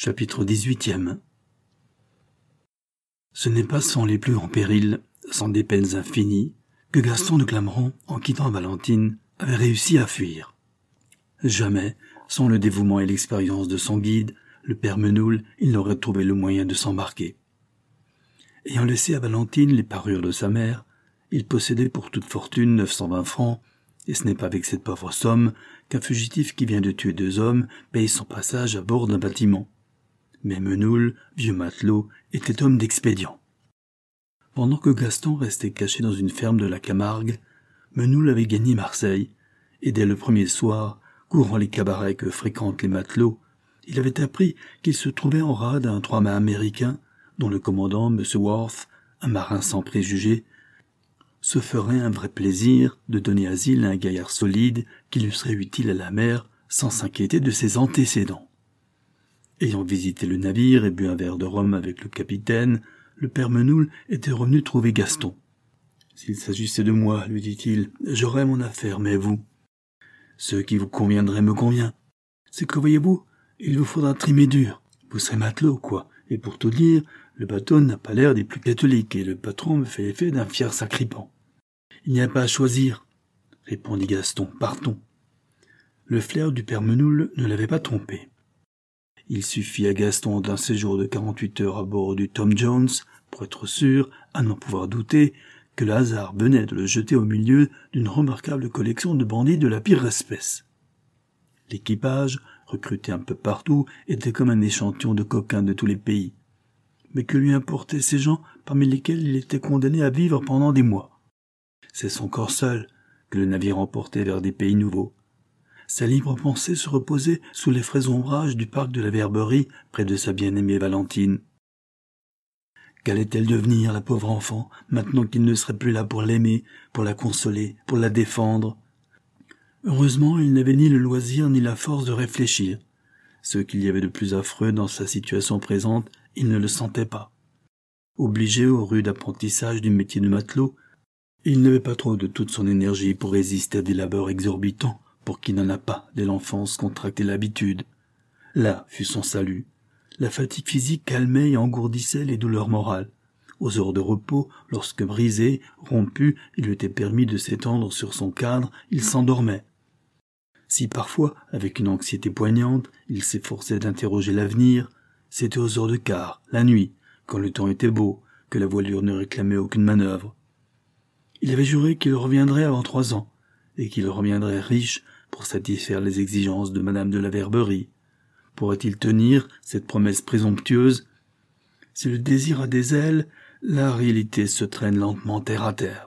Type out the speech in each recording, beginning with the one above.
Chapitre 18. Ce n'est pas sans les plus grands périls, sans des peines infinies, que Gaston de Clamron, en quittant Valentine, avait réussi à fuir. Jamais, sans le dévouement et l'expérience de son guide, le père Menoul, il n'aurait trouvé le moyen de s'embarquer. Ayant laissé à Valentine les parures de sa mère, il possédait pour toute fortune 920 francs, et ce n'est pas avec cette pauvre somme qu'un fugitif qui vient de tuer 2 hommes paye son passage à bord d'un bâtiment. Mais Menoul, vieux matelot, était homme d'expédient. Pendant que Gaston restait caché dans une ferme de la Camargue, Menoul avait gagné Marseille, et dès le premier soir, courant les cabarets que fréquentent les matelots, il avait appris qu'il se trouvait en rade à un 3-mâts américain, dont le commandant, M. Worth, un marin sans préjugés, se ferait un vrai plaisir de donner asile à un gaillard solide qui lui serait utile à la mer sans s'inquiéter de ses antécédents. Ayant visité le navire et bu un verre de rhum avec le capitaine, le père Menoul était revenu trouver Gaston. « S'il s'agissait de moi, lui dit-il, j'aurais mon affaire, mais vous ? Ce qui vous conviendrait me convient. C'est que, voyez-vous, il vous faudra trimer dur. Vous serez matelot, quoi. Et pour tout dire, le bateau n'a pas l'air des plus catholiques, et le patron me fait l'effet d'un fier sacripant. Il n'y a pas à choisir, répondit Gaston, partons. Le flair du père Menoul ne l'avait pas trompé. Il suffit à Gaston d'un séjour de 48 heures à bord du Tom Jones pour être sûr, à n'en pouvoir douter, que le hasard venait de le jeter au milieu d'une remarquable collection de bandits de la pire espèce. L'équipage, recruté un peu partout, était comme un échantillon de coquins de tous les pays. Mais que lui importaient ces gens parmi lesquels il était condamné à vivre pendant des mois? C'est son corps seul que le navire emportait vers des pays nouveaux. Sa libre pensée se reposait sous les frais ombrages du parc de la Verberie, près de sa bien-aimée Valentine. Qu'allait-elle devenir, la pauvre enfant, maintenant qu'il ne serait plus là pour l'aimer, pour la consoler, pour la défendre? Heureusement, il n'avait ni le loisir ni la force de réfléchir. Ce qu'il y avait de plus affreux dans sa situation présente, il ne le sentait pas. Obligé au rude apprentissage du métier de matelot, il n'avait pas trop de toute son énergie pour résister à des labeurs exorbitants, pour qui n'en a pas, dès l'enfance, contracté l'habitude. Là fut son salut. La fatigue physique calmait et engourdissait les douleurs morales. Aux heures de repos, lorsque brisé, rompu, il lui était permis de s'étendre sur son cadre, il s'endormait. Si parfois, avec une anxiété poignante, il s'efforçait d'interroger l'avenir, c'était aux heures de quart, la nuit, quand le temps était beau, que la voilure ne réclamait aucune manœuvre. Il avait juré qu'il reviendrait avant 3 ans, et qu'il reviendrait riche pour satisfaire les exigences de Madame de la Verberie. Pourrait-il tenir cette promesse présomptueuse? Si le désir a des ailes, la réalité se traîne lentement terre à terre.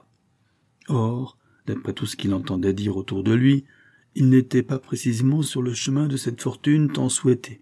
Or, d'après tout ce qu'il entendait dire autour de lui, il n'était pas précisément sur le chemin de cette fortune tant souhaitée.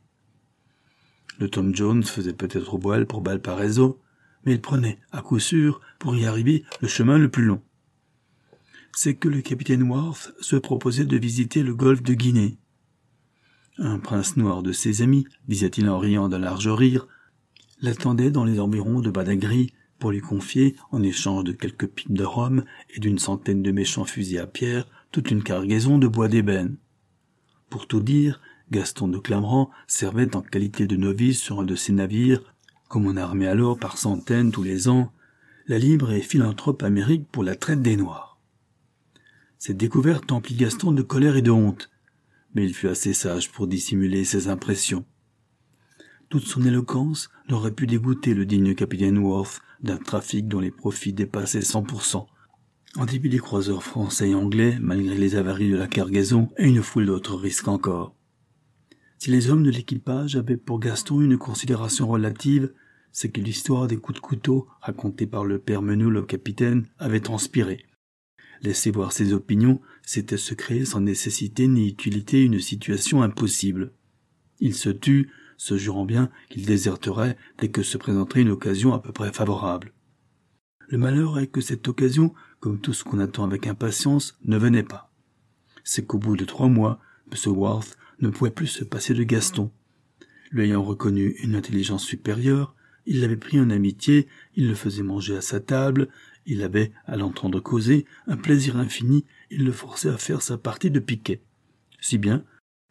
Le Tom Jones faisait peut-être voile pour Valparaiso, mais il prenait, à coup sûr, pour y arriver, le chemin le plus long. C'est que le capitaine Worth se proposait de visiter le golfe de Guinée. Un prince noir de ses amis, disait-il en riant d'un large rire, l'attendait dans les environs de Badagry pour lui confier, en échange de quelques pipes de rhum et d'une centaine de méchants fusils à pierre, toute une cargaison de bois d'ébène. Pour tout dire, Gaston de Clamron servait en qualité de novice sur un de ces navires, comme on armait alors par centaines tous les ans la libre et philanthrope Amérique pour la traite des Noirs. Cette découverte emplit Gaston de colère et de honte, mais il fut assez sage pour dissimuler ses impressions. Toute son éloquence n'aurait pu dégoûter le digne capitaine Worth d'un trafic dont les profits dépassaient 100%, en dépit des croiseurs français et anglais, malgré les avaries de la cargaison et une foule d'autres risques encore. Si les hommes de l'équipage avaient pour Gaston une considération relative, c'est que l'histoire des coups de couteau racontée par le père Menoul au capitaine avait transpiré. Laisser voir ses opinions, c'était se créer sans nécessité ni utilité une situation impossible. Il se tut, se jurant bien qu'il déserterait dès que se présenterait une occasion à peu près favorable. Le malheur est que cette occasion, comme tout ce qu'on attend avec impatience, ne venait pas. C'est qu'au bout de 3 mois, M. Worth ne pouvait plus se passer de Gaston. Lui ayant reconnu une intelligence supérieure, il l'avait pris en amitié, il le faisait manger à sa table, il avait, à l'entendre causer, un plaisir infini, il le forçait à faire sa partie de piquet. Si bien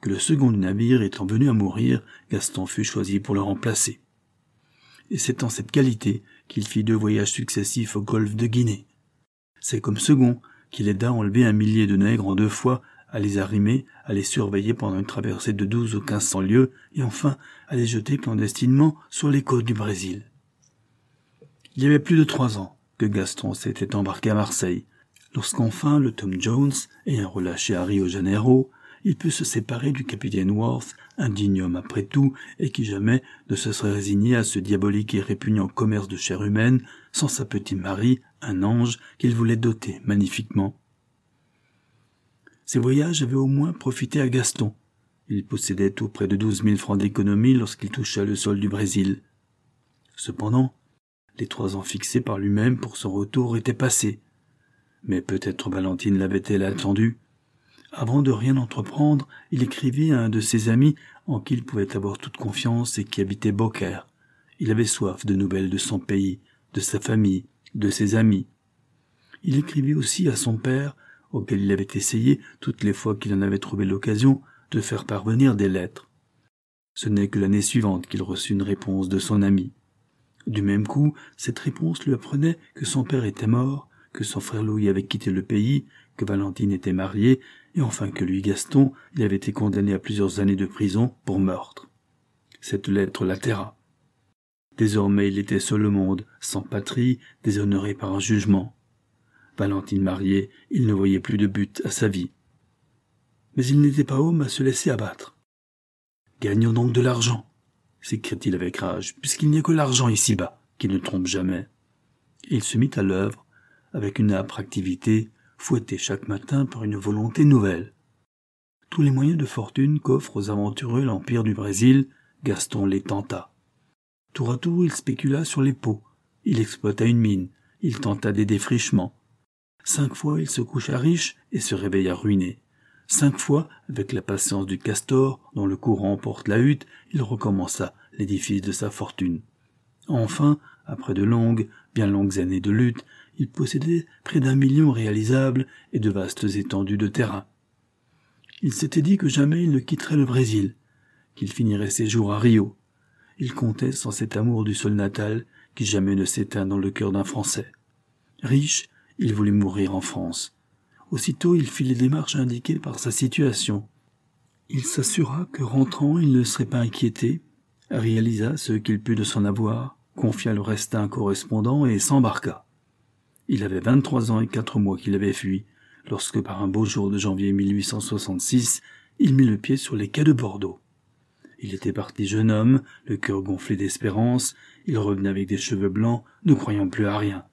que le second du navire étant venu à mourir, Gaston fut choisi pour le remplacer. Et c'est en cette qualité qu'il fit 2 voyages successifs au golfe de Guinée. C'est comme second qu'il aida à enlever 1 millier de nègres en 2 fois, à les arrimer, à les surveiller pendant une traversée de 12 ou 1500 lieues, et enfin à les jeter clandestinement sur les côtes du Brésil. Il y avait plus de 3 ans que Gaston s'était embarqué à Marseille, lorsqu'enfin le Tom Jones, ayant relâché à Rio Janeiro, il put se séparer du capitaine Worth, un digne homme après tout, et qui jamais ne se serait résigné à ce diabolique et répugnant commerce de chair humaine, sans sa petite Marie, un ange, qu'il voulait doter magnifiquement. Ces voyages avaient au moins profité à Gaston. Il possédait tout près de 12 000 francs d'économie lorsqu'il toucha le sol du Brésil. Cependant, les 3 ans fixés par lui-même pour son retour étaient passés. Mais peut-être Valentine l'avait-elle attendu. Avant de rien entreprendre, il écrivit à un de ses amis en qui il pouvait avoir toute confiance et qui habitait Beaucaire. Il avait soif de nouvelles de son pays, de sa famille, de ses amis. Il écrivit aussi à son père, auquel il avait essayé, toutes les fois qu'il en avait trouvé l'occasion, de faire parvenir des lettres. Ce n'est que l'année suivante qu'il reçut une réponse de son ami. Du même coup, cette réponse lui apprenait que son père était mort, que son frère Louis avait quitté le pays, que Valentine était mariée, et enfin que lui, Gaston, il avait été condamné à plusieurs années de prison pour meurtre. Cette lettre l'atterra. Désormais il était seul au monde, sans patrie, déshonoré par un jugement. Valentine mariée, il ne voyait plus de but à sa vie. Mais il n'était pas homme à se laisser abattre. « Gagnons donc de l'argent !» s'écria-t-il avec rage, puisqu'il n'y a que l'argent ici-bas qui ne trompe jamais. Et il se mit à l'œuvre, avec une âpre activité, fouetté chaque matin par une volonté nouvelle. Tous les moyens de fortune qu'offre aux aventureux l'Empire du Brésil, Gaston les tenta. Tour à tour, il spécula sur les pots, il exploita une mine, il tenta des défrichements. 5 fois, il se coucha riche et se réveilla ruiné. 5 fois, avec la patience du castor dont le courant emporte la hutte, il recommença l'édifice de sa fortune. Enfin, après de longues, bien longues années de lutte, il possédait près d'1 million réalisable et de vastes étendues de terrain. Il s'était dit que jamais il ne quitterait le Brésil, qu'il finirait ses jours à Rio. Il comptait sans cet amour du sol natal qui jamais ne s'éteint dans le cœur d'un Français. Riche, il voulut mourir en France. Aussitôt, il fit les démarches indiquées par sa situation. Il s'assura que, rentrant, il ne serait pas inquiété, réalisa ce qu'il put de son avoir, confia le reste à un correspondant et s'embarqua. Il avait 23 ans et 4 mois qu'il avait fui, lorsque par un beau jour de janvier 1866, il mit le pied sur les quais de Bordeaux. Il était parti jeune homme, le cœur gonflé d'espérance, il revenait avec des cheveux blancs, ne croyant plus à rien.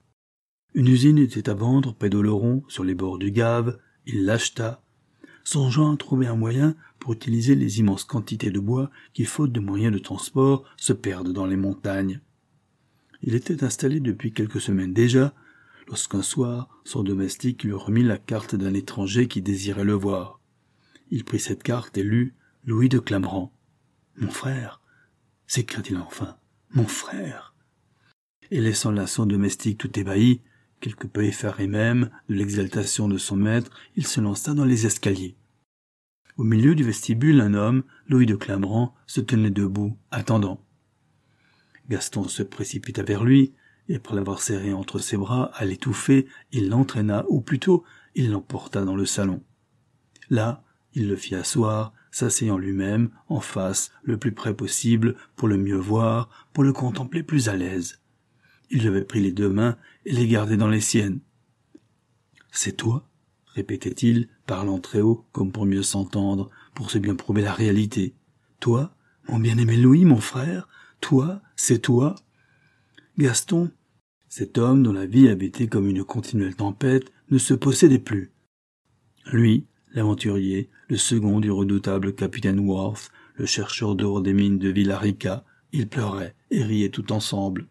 Une usine était à vendre près d'Oloron, sur les bords du Gave, il l'acheta, songeant à trouver un moyen pour utiliser les immenses quantités de bois qui, faute de moyens de transport, se perdent dans les montagnes. Il était installé depuis quelques semaines déjà, lorsqu'un soir, son domestique lui remit la carte d'un étranger qui désirait le voir. Il prit cette carte et lut « Louis de Clamrans ». « Mon frère !» s'écria-t-il enfin. « Mon frère !» Et laissant là son domestique tout ébahi, quelque peu effaré même de l'exaltation de son maître, il se lança dans les escaliers. Au milieu du vestibule, un homme, Louis de Clamrans, se tenait debout, attendant. Gaston se précipita vers lui, et après l'avoir serré entre ses bras, à l'étouffer, il l'entraîna, ou plutôt, il l'emporta dans le salon. Là, il le fit asseoir, s'asseyant lui-même, en face, le plus près possible, pour le mieux voir, pour le contempler plus à l'aise. Il lui avait pris les 2 mains et les gardait dans les siennes. « C'est toi ?» répétait-il, parlant très haut, comme pour mieux s'entendre, pour se bien prouver la réalité. « Toi, mon bien-aimé Louis, mon frère, toi, c'est toi ?» Gaston, cet homme dont la vie avait été comme une continuelle tempête, ne se possédait plus. Lui, l'aventurier, le second du redoutable capitaine Worth, le chercheur d'or des mines de Villarica, ils pleuraient et riaient tout ensemble.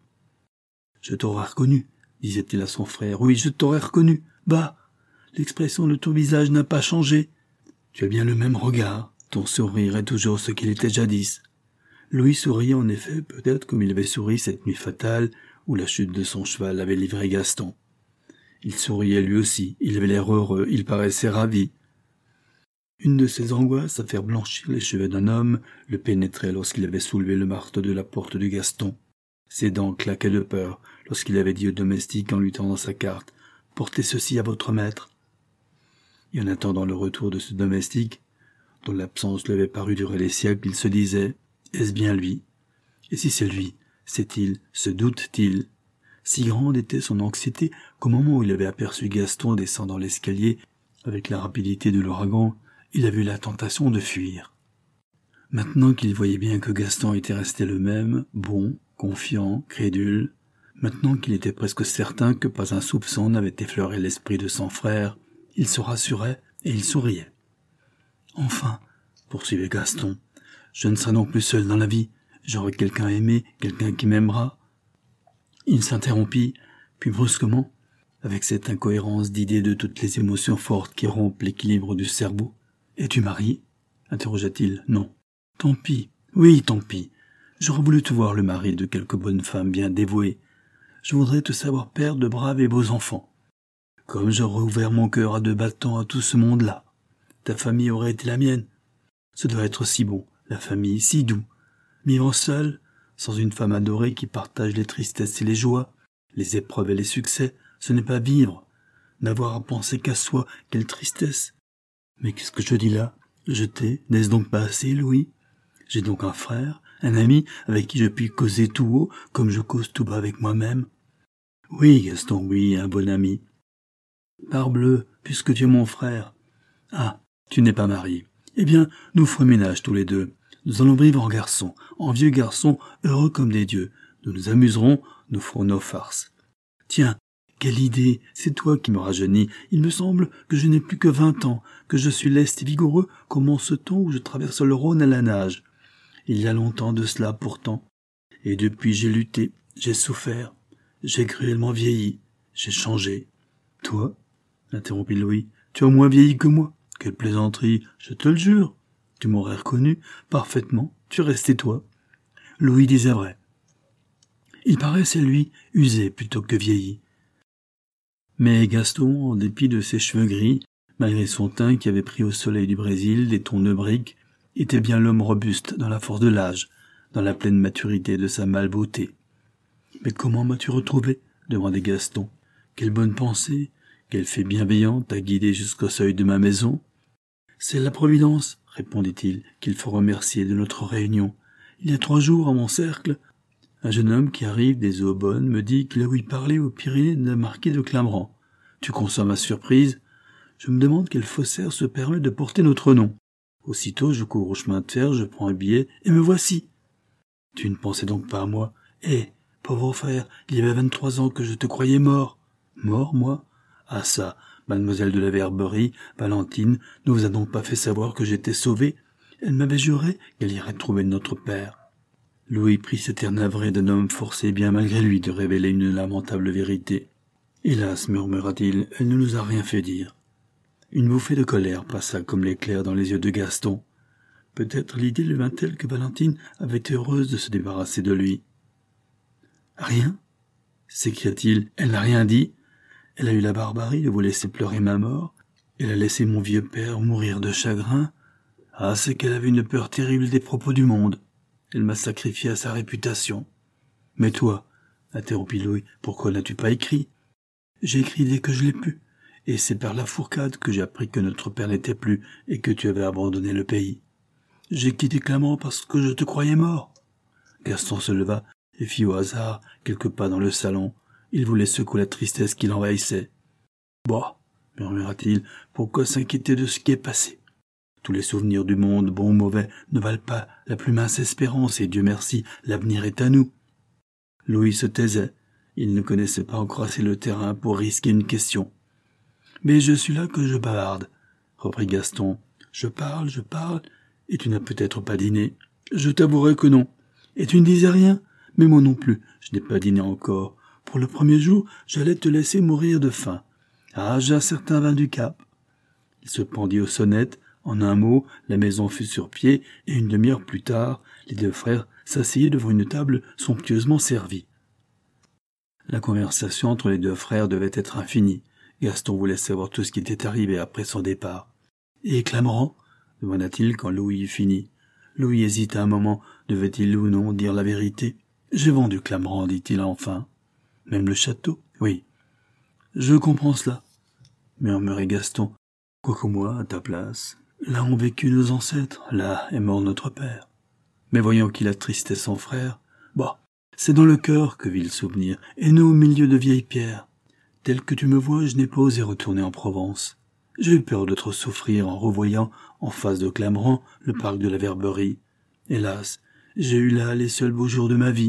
« Je t'aurais reconnu, » disait-il à son frère. « Oui, je t'aurais reconnu. Bah, l'expression de ton visage n'a pas changé. Tu as bien le même regard. Ton sourire est toujours ce qu'il était jadis. » Louis souriait en effet, peut-être comme il avait souri cette nuit fatale où la chute de son cheval avait livré Gaston. Il souriait lui aussi, il avait l'air heureux, il paraissait ravi. Une de ses angoisses à faire blanchir les cheveux d'un homme le pénétrait lorsqu'il avait soulevé le marteau de la porte de Gaston. Ses dents claquaient de peur lorsqu'il avait dit au domestique en lui tendant sa carte « Portez ceci à votre maître ». Et en attendant le retour de ce domestique, dont l'absence lui avait paru durer les siècles, il se disait « Est-ce bien lui ? Et si c'est lui, sait-il, se doute-t-il ?» Si grande était son anxiété qu'au moment où il avait aperçu Gaston descendant l'escalier avec la rapidité de l'ouragan, il avait eu la tentation de fuir. Maintenant qu'il voyait bien que Gaston était resté le même, bon, confiant, crédule, maintenant qu'il était presque certain que pas un soupçon n'avait effleuré l'esprit de son frère, il se rassurait et il souriait. « Enfin, poursuivait Gaston, je ne serai donc plus seul dans la vie, j'aurai quelqu'un à aimer, quelqu'un qui m'aimera. » Il s'interrompit, puis brusquement, avec cette incohérence d'idées de toutes les émotions fortes qui rompent l'équilibre du cerveau. « Es-tu marié ?» interrogea-t-il. « Non. »« Tant pis. Oui, tant pis. J'aurais voulu te voir le mari de quelque bonne femme bien dévouée. Je voudrais te savoir père de braves et beaux enfants. Comme j'aurais ouvert mon cœur à 2 battants à tout ce monde-là. Ta famille aurait été la mienne. Ce doit être si bon, la famille, si doux. Vivre seul, sans une femme adorée qui partage les tristesses et les joies, les épreuves et les succès, ce n'est pas vivre. N'avoir à penser qu'à soi, quelle tristesse. Mais qu'est-ce que je dis là? Je t'ai, n'est-ce donc pas assez, Louis? J'ai donc un frère, un ami, avec qui je puis causer tout haut, comme je cause tout bas avec moi-même. Oui, Gaston, oui, un bon ami. Parbleu, puisque tu es mon frère. Ah, tu n'es pas marié. Eh bien, nous ferons ménage tous les deux. Nous allons vivre en vieux garçons, heureux comme des dieux. Nous nous amuserons, nous ferons nos farces. Tiens, quelle idée, c'est toi qui me rajeunis. Il me semble que je n'ai plus que 20 ans, que je suis leste et vigoureux comme en ce temps où je traverse le Rhône à la nage. Il y a longtemps de cela pourtant. Et depuis j'ai lutté, j'ai souffert, j'ai cruellement vieilli, j'ai changé. Toi, interrompit Louis, tu as moins vieilli que moi. Quelle plaisanterie, je te le jure. Tu m'aurais reconnu parfaitement, tu restais toi. Louis disait vrai. Il paraissait, lui, usé plutôt que vieilli. Mais Gaston, en dépit de ses cheveux gris, malgré son teint qui avait pris au soleil du Brésil des tons de brique, était bien l'homme robuste dans la force de l'âge, dans la pleine maturité de sa mâle beauté. « Mais comment m'as-tu retrouvé ?» demandait Gaston. « Quelle bonne pensée, quelle fée bienveillante t'a guidé jusqu'au seuil de ma maison ?»« C'est la Providence, » répondit-il, « qu'il faut remercier de notre réunion. Il y a 3 jours, à mon cercle, un jeune homme qui arrive des Eaux-Bonnes me dit qu'il a ouï parler aux Pyrénées d'un marquis de Clamrand. Tu consens ma surprise? Je me demande quel faussaire se permet de porter notre nom. Aussitôt, je cours au chemin de fer, je prends un billet, et me voici. Tu ne pensais donc pas à moi? Eh, pauvre frère, il y avait 23 ans que je te croyais mort. Mort, moi? Ah ça, mademoiselle de la Verberie, Valentine, ne vous a donc pas fait savoir que j'étais sauvé? Elle m'avait juré qu'elle irait trouver notre père. Louis prit cet air navré d'un homme forcé bien malgré lui de révéler une lamentable vérité. « Hélas, murmura-t-il, elle ne nous a rien fait dire. » Une bouffée de colère passa comme l'éclair dans les yeux de Gaston. Peut-être l'idée lui vint-elle que Valentine avait été heureuse de se débarrasser de lui. « Rien ?» s'écria-t-il. « Elle n'a rien dit. Elle a eu la barbarie de vous laisser pleurer ma mort. Elle a laissé mon vieux père mourir de chagrin. Ah, c'est qu'elle avait une peur terrible des propos du monde. Elle m'a sacrifié à sa réputation. »« Mais toi, interrompit Louis, pourquoi n'as-tu pas écrit ?»« J'ai écrit dès que je l'ai pu, et c'est par la fourcade que j'ai appris que notre père n'était plus et que tu avais abandonné le pays. J'ai quitté Clamrand parce que je te croyais mort. » Gaston se leva et fit au hasard quelques pas dans le salon. Il voulait secouer la tristesse qui l'envahissait. « Bah, murmura-t-il, pourquoi s'inquiéter de ce qui est passé ? Tous les souvenirs du monde, bons ou mauvais, ne valent pas la plus mince espérance, et Dieu merci, l'avenir est à nous. » Louis se taisait. Il ne connaissait pas encore assez le terrain pour risquer une question. « Mais je suis là que je bavarde, » reprit Gaston. « Je parle, et tu n'as peut-être pas dîné. Je t'avouerai que non. Et tu ne disais rien? Mais moi non plus, je n'ai pas dîné encore. Pour le premier jour, j'allais te laisser mourir de faim. Ah, j'ai un certain vin du Cap. » Il se pendit aux sonnettes. En un mot, la maison fut sur pied, et une demi-heure plus tard, les 2 frères s'asseyaient devant une table somptueusement servie. La conversation entre les 2 frères devait être infinie. Gaston voulait savoir tout ce qui était arrivé après son départ. « Et Clamrand » demanda-t-il quand Louis eut fini. Louis hésita un moment, devait-il ou non dire la vérité. « J'ai vendu Clamrand, dit-il enfin. « Même le château ?»« Oui. »« Je comprends cela, » murmurait Gaston. « Quoique moi, à ta place, là ont vécu nos ancêtres, là est mort notre père. » Mais voyant qu'il attristait son frère, « Bah, c'est dans le cœur que vit le souvenir, et nous au milieu de vieilles pierres. Tel que tu me vois, je n'ai pas osé retourner en Provence. J'ai eu peur de trop souffrir en revoyant, en face de Clamrand, le parc de la Verberie. Hélas, j'ai eu là les seuls beaux jours de ma vie. »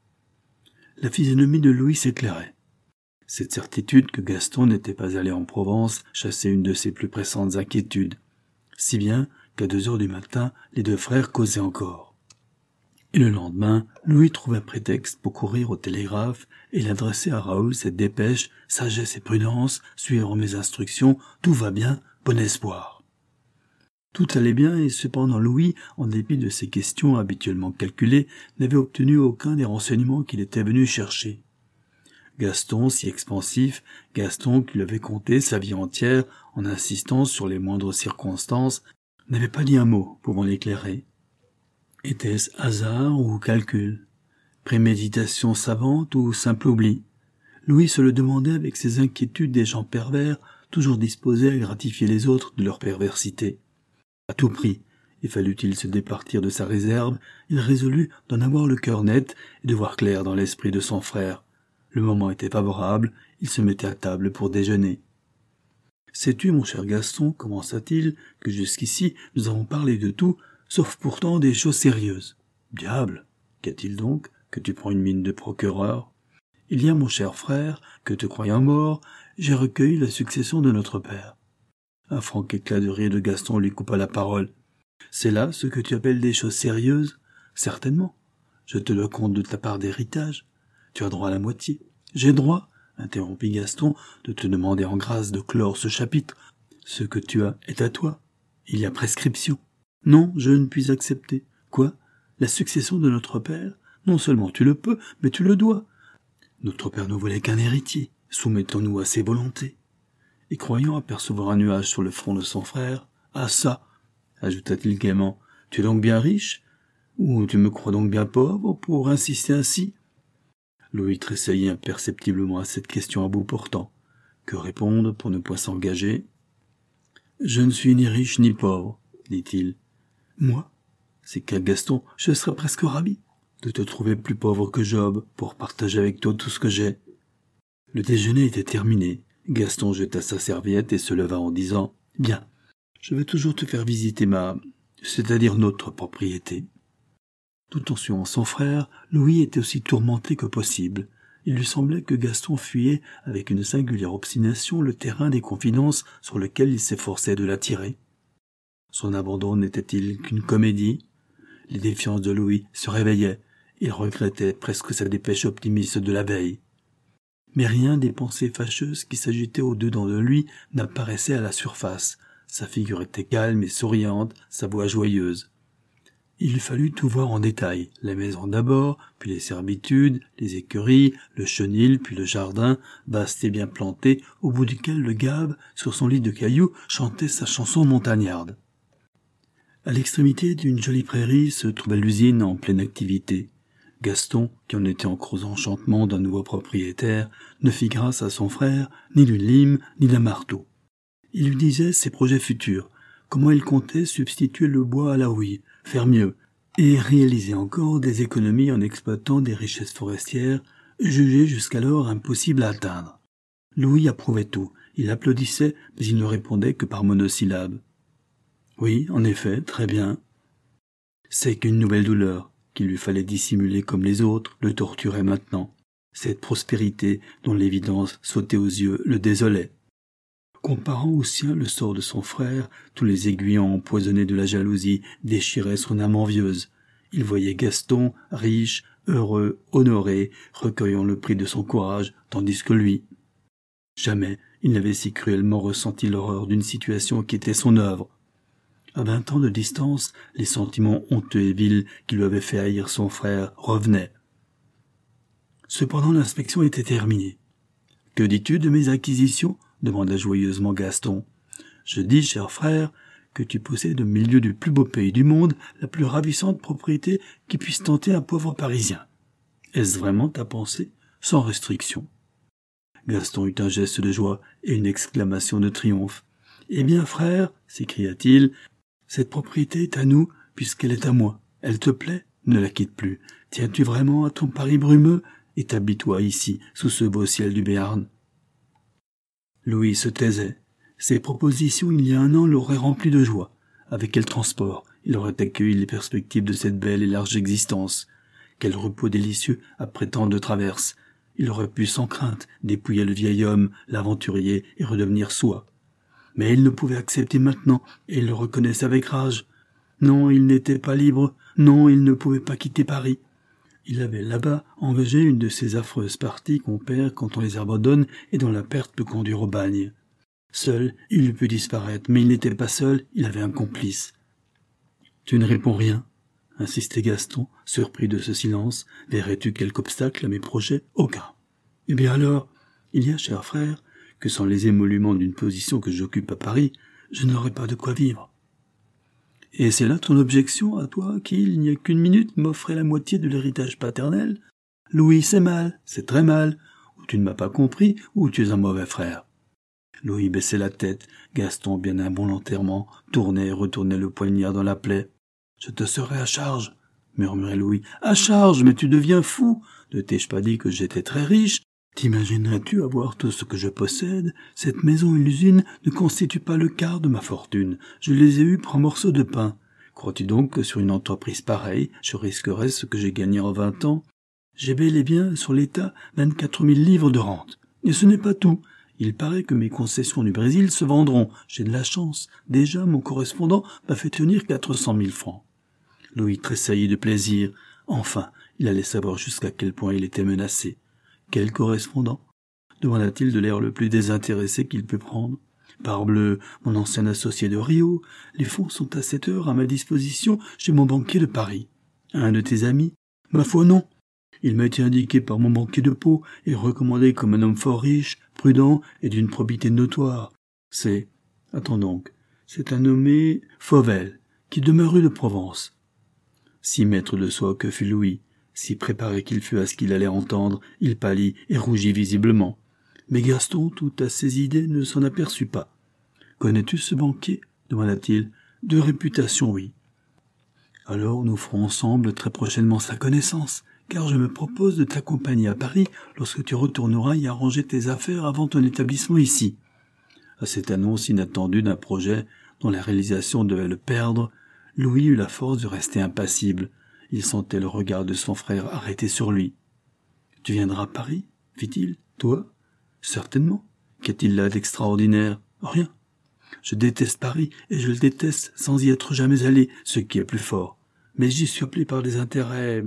La physionomie de Louis s'éclairait. Cette certitude que Gaston n'était pas allé en Provence chassait une de ses plus pressantes inquiétudes, si bien qu'à 2 heures du matin, les 2 frères causaient encore. Et le lendemain, Louis trouva prétexte pour courir au télégraphe et il adressait à Raoul cette dépêche, sagesse et prudence, suivre mes instructions, tout va bien, bon espoir. Tout allait bien et cependant Louis, en dépit de ses questions habituellement calculées, n'avait obtenu aucun des renseignements qu'il était venu chercher. Gaston, si expansif, Gaston qui lui avait conté sa vie entière en insistant sur les moindres circonstances, n'avait pas dit un mot pouvant l'éclairer. Était-ce hasard ou calcul? Préméditation savante ou simple oubli? Louis se le demandait avec ses inquiétudes des gens pervers, toujours disposés à gratifier les autres de leur perversité. À tout prix, et fallut-il se départir de sa réserve, il résolut d'en avoir le cœur net et de voir clair dans l'esprit de son frère. Le moment était favorable, il se mettait à table pour déjeuner. « Sais-tu, mon cher Gaston, commença-t-il, que jusqu'ici nous avons parlé de tout, sauf pourtant des choses sérieuses. »« Diable, qu'a-t-il donc, que tu prends une mine de procureur ? » ?»« Il y a, mon cher frère, que te croyant mort, j'ai recueilli la succession de notre père. » Un franc éclat de rire de Gaston lui coupa la parole. « C'est là ce que tu appelles des choses sérieuses ? Certainement. Je te le compte de ta part d'héritage. Tu as droit à la moitié. »« J'ai droit, interrompit Gaston, de te demander en grâce de clore ce chapitre. Ce que tu as est à toi. Il y a prescription. »« Non, je ne puis accepter. »« Quoi ? La succession de notre père ? Non seulement tu le peux, mais tu le dois. Notre père ne voulait qu'un héritier. Soumettons-nous à ses volontés. » Et croyant apercevoir un nuage sur le front de son frère, « Ah ça !» ajouta-t-il gaiement, « tu es donc bien riche ? Ou tu me crois donc bien pauvre pour insister ainsi ?» Louis tressaillit imperceptiblement à cette question à bout portant. Que répondre pour ne point s'engager ? « Je ne suis ni riche ni pauvre, » dit-il. « Moi, s'écria Gaston, je serais presque ravi de te trouver plus pauvre que Job pour partager avec toi tout ce que j'ai. » Le déjeuner était terminé. Gaston jeta sa serviette et se leva en disant « Bien, je vais toujours te faire visiter c'est-à-dire notre propriété. » Tout en suivant son frère, Louis était aussi tourmenté que possible. Il lui semblait que Gaston fuyait avec une singulière obstination le terrain des confidences sur lequel il s'efforçait de l'attirer. Son abandon n'était-il qu'une comédie ? Les défiances de Louis se réveillaient. Il regrettait presque sa dépêche optimiste de la veille. Mais rien des pensées fâcheuses qui s'agitaient au-dedans de lui n'apparaissait à la surface. Sa figure était calme et souriante, sa voix joyeuse. Il fallut tout voir en détail, la maison d'abord, puis les servitudes, les écuries, le chenil, puis le jardin, vaste et bien planté, au bout duquel le Gave, sur son lit de cailloux, chantait sa chanson montagnarde. À l'extrémité d'une jolie prairie se trouvait l'usine en pleine activité. Gaston, qui en était encore aux enchantements d'un nouveau propriétaire, ne fit grâce à son frère ni d'une lime ni d'un marteau. Il lui disait ses projets futurs, comment il comptait substituer le bois à la houille, faire mieux, et réaliser encore des économies en exploitant des richesses forestières jugées jusqu'alors impossibles à atteindre. Louis approuvait tout, il applaudissait, mais il ne répondait que par monosyllabes. Oui, en effet, très bien. C'est qu'une nouvelle douleur, qu'il lui fallait dissimuler comme les autres, le torturait maintenant. Cette prospérité dont l'évidence sautait aux yeux le désolait. Comparant au sien le sort de son frère, tous les aiguillons empoisonnés de la jalousie déchiraient son âme envieuse. Il voyait Gaston, riche, heureux, honoré, recueillant le prix de son courage, tandis que lui. Jamais il n'avait si cruellement ressenti l'horreur d'une situation qui était son œuvre. À 20 ans de distance, les sentiments honteux et vils qui lui avaient fait haïr son frère revenaient. Cependant l'inspection était terminée. « Que dis-tu de mes acquisitions ?» demanda joyeusement Gaston. « Je dis, cher frère, que tu possèdes au milieu du plus beau pays du monde la plus ravissante propriété qui puisse tenter un pauvre Parisien. Est-ce vraiment ta pensée, sans restriction ? Gaston eut un geste de joie et une exclamation de triomphe. « Eh bien, frère, s'écria-t-il, cette propriété est à nous puisqu'elle est à moi. Elle te plaît ? Ne la quitte plus. Tiens-tu vraiment à ton Paris brumeux ? Établis-toi ici, sous ce beau ciel du Béarn. » Louis se taisait. Ses propositions il y a un an l'auraient rempli de joie. Avec quel transport il aurait accueilli les perspectives de cette belle et large existence. Quel repos délicieux après tant de traverses. Il aurait pu sans crainte dépouiller le vieil homme, l'aventurier, et redevenir soi. Mais il ne pouvait accepter maintenant, et il le reconnaissait avec rage. Non, il n'était pas libre. Non, il ne pouvait pas quitter Paris. Il avait là-bas engagé une de ces affreuses parties qu'on perd quand on les abandonne et dont la perte peut conduire au bagne. Seul, il eût pu disparaître, mais il n'était pas seul, il avait un complice. « Tu ne réponds rien ?» insistait Gaston, surpris de ce silence. « Verrais-tu quelque obstacle à mes projets ? Aucun. Eh bien alors, il y a, cher frère, que sans les émoluments d'une position que j'occupe à Paris, je n'aurais pas de quoi vivre. » Et c'est là ton objection à toi qui, il n'y a qu'une minute, m'offrait la moitié de l'héritage paternel ? Louis, c'est mal, c'est très mal. Ou tu ne m'as pas compris, ou tu es un mauvais frère. Louis baissait la tête. Gaston, bien involontairement, tournait et retournait le poignard dans la plaie. « Je te serai à charge, » murmurait Louis. « À charge, mais tu deviens fou. Ne t'ai-je pas dit que j'étais très riche ? T'imaginerais-tu avoir tout ce que je possède ? Cette maison et l'usine ne constituent pas le quart de ma fortune. Je les ai eus pour un morceau de pain. Crois-tu donc que sur une entreprise pareille, je risquerais ce que j'ai gagné en 20 ans ? J'ai bel et bien, sur l'État, 24 000 livres de rente. Et ce n'est pas tout. Il paraît que mes concessions du Brésil se vendront. J'ai de la chance. Déjà, mon correspondant m'a fait tenir 400 000 francs. » Louis tressaillit de plaisir. Enfin, il allait savoir jusqu'à quel point il était menacé. « Quel correspondant ?» demanda-t-il de l'air le plus désintéressé qu'il put prendre. « Parbleu, mon ancien associé de Rio. Les fonds sont à cette heure à ma disposition chez mon banquier de Paris. Un de tes amis ? Ma foi non. Il m'a été indiqué par mon banquier de Pau et recommandé comme un homme fort riche, prudent et d'une probité notoire. C'est... Attends donc. C'est un nommé Fauvel, qui demeure rue de Provence. » Si maître de soi que fut Louis, si préparé qu'il fut à ce qu'il allait entendre, il pâlit et rougit visiblement. Mais Gaston, tout à ses idées, ne s'en aperçut pas. « Connais-tu ce banquier ?» demanda-t-il. « De réputation, oui. »« Alors nous ferons ensemble très prochainement sa connaissance, car je me propose de t'accompagner à Paris lorsque tu retourneras y arranger tes affaires avant ton établissement ici. » À cette annonce inattendue d'un projet dont la réalisation devait le perdre, Louis eut la force de rester impassible. Il sentait le regard de son frère arrêté sur lui. « Tu viendras à Paris ?» fit-il. « Toi ? » ?»« Certainement. Qu'y a-t-il là d'extraordinaire ? Rien. Je déteste Paris, et je le déteste sans y être jamais allé, ce qui est plus fort. Mais j'y suis appelé par des intérêts...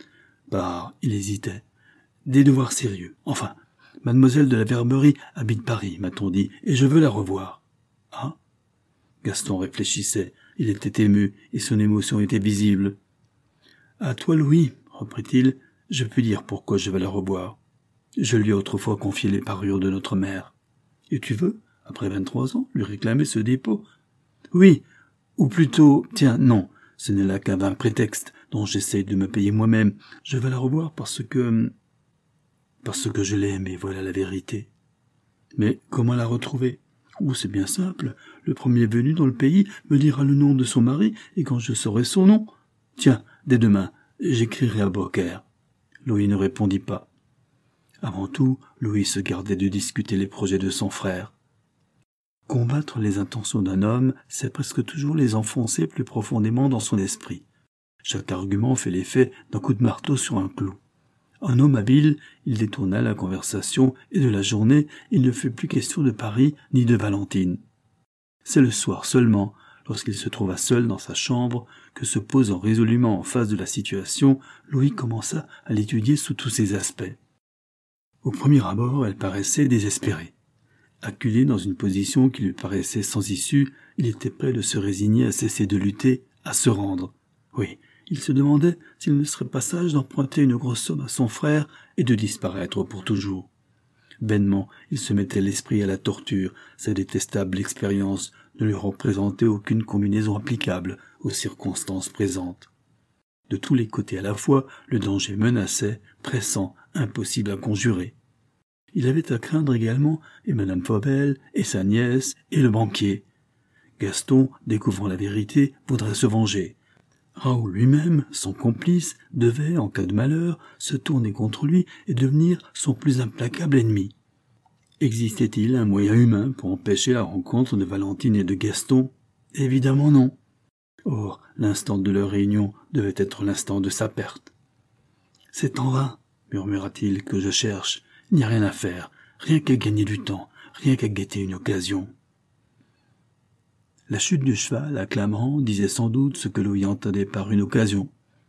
il hésitait. Des devoirs sérieux. Enfin, mademoiselle de la Verberie habite Paris, m'a-t-on dit, et je veux la revoir. »« Ah ?» Gaston réfléchissait. Il était ému, et son émotion était visible. « À toi, Louis, reprit-il, je puis dire pourquoi je vais la revoir. Je lui ai autrefois confié les parures de notre mère. Et tu veux, après 23 ans, lui réclamer ce dépôt ? Oui, ou plutôt, tiens, non, ce n'est là qu'un vain prétexte dont j'essaye de me payer moi-même. Je vais la revoir parce que je l'aime, et voilà la vérité. Mais comment la retrouver ? Oh, c'est bien simple. Le premier venu dans le pays me dira le nom de son mari, et quand je saurai son nom... Tiens, dès demain, j'écrirai à Beaucaire. » Louis ne répondit pas. Avant tout, Louis se gardait de discuter les projets de son frère. Combattre les intentions d'un homme, c'est presque toujours les enfoncer plus profondément dans son esprit. Chaque argument fait l'effet d'un coup de marteau sur un clou. Un homme habile, il détourna la conversation, et de la journée, il ne fut plus question de Paris ni de Valentine. C'est le soir seulement, lorsqu'il se trouva seul dans sa chambre, que se posant résolument en face de la situation, Louis commença à l'étudier sous tous ses aspects. Au premier abord, elle paraissait désespérée. Acculé dans une position qui lui paraissait sans issue, il était prêt de se résigner à cesser de lutter, à se rendre. Oui, il se demandait s'il ne serait pas sage d'emprunter une grosse somme à son frère et de disparaître pour toujours. Vainement, il se mettait l'esprit à la torture, sa détestable expérience ne lui représentait aucune combinaison applicable aux circonstances présentes. De tous les côtés à la fois, le danger menaçait, pressant, impossible à conjurer. Il avait à craindre également et Madame Fauvel, et sa nièce, et le banquier. Gaston, découvrant la vérité, voudrait se venger. Raoul lui-même, son complice, devait, en cas de malheur, se tourner contre lui et devenir son plus implacable ennemi. Existait-il un moyen humain pour empêcher la rencontre de Valentine et de Gaston? Évidemment non. Or, l'instant de leur réunion devait être l'instant de sa perte. « C'est en vain, murmura-t-il, que je cherche. Il n'y a rien à faire, rien qu'à gagner du temps, rien qu'à guetter une occasion. » La chute du cheval, acclamant, disait sans doute ce que Louis entendait par une occasion.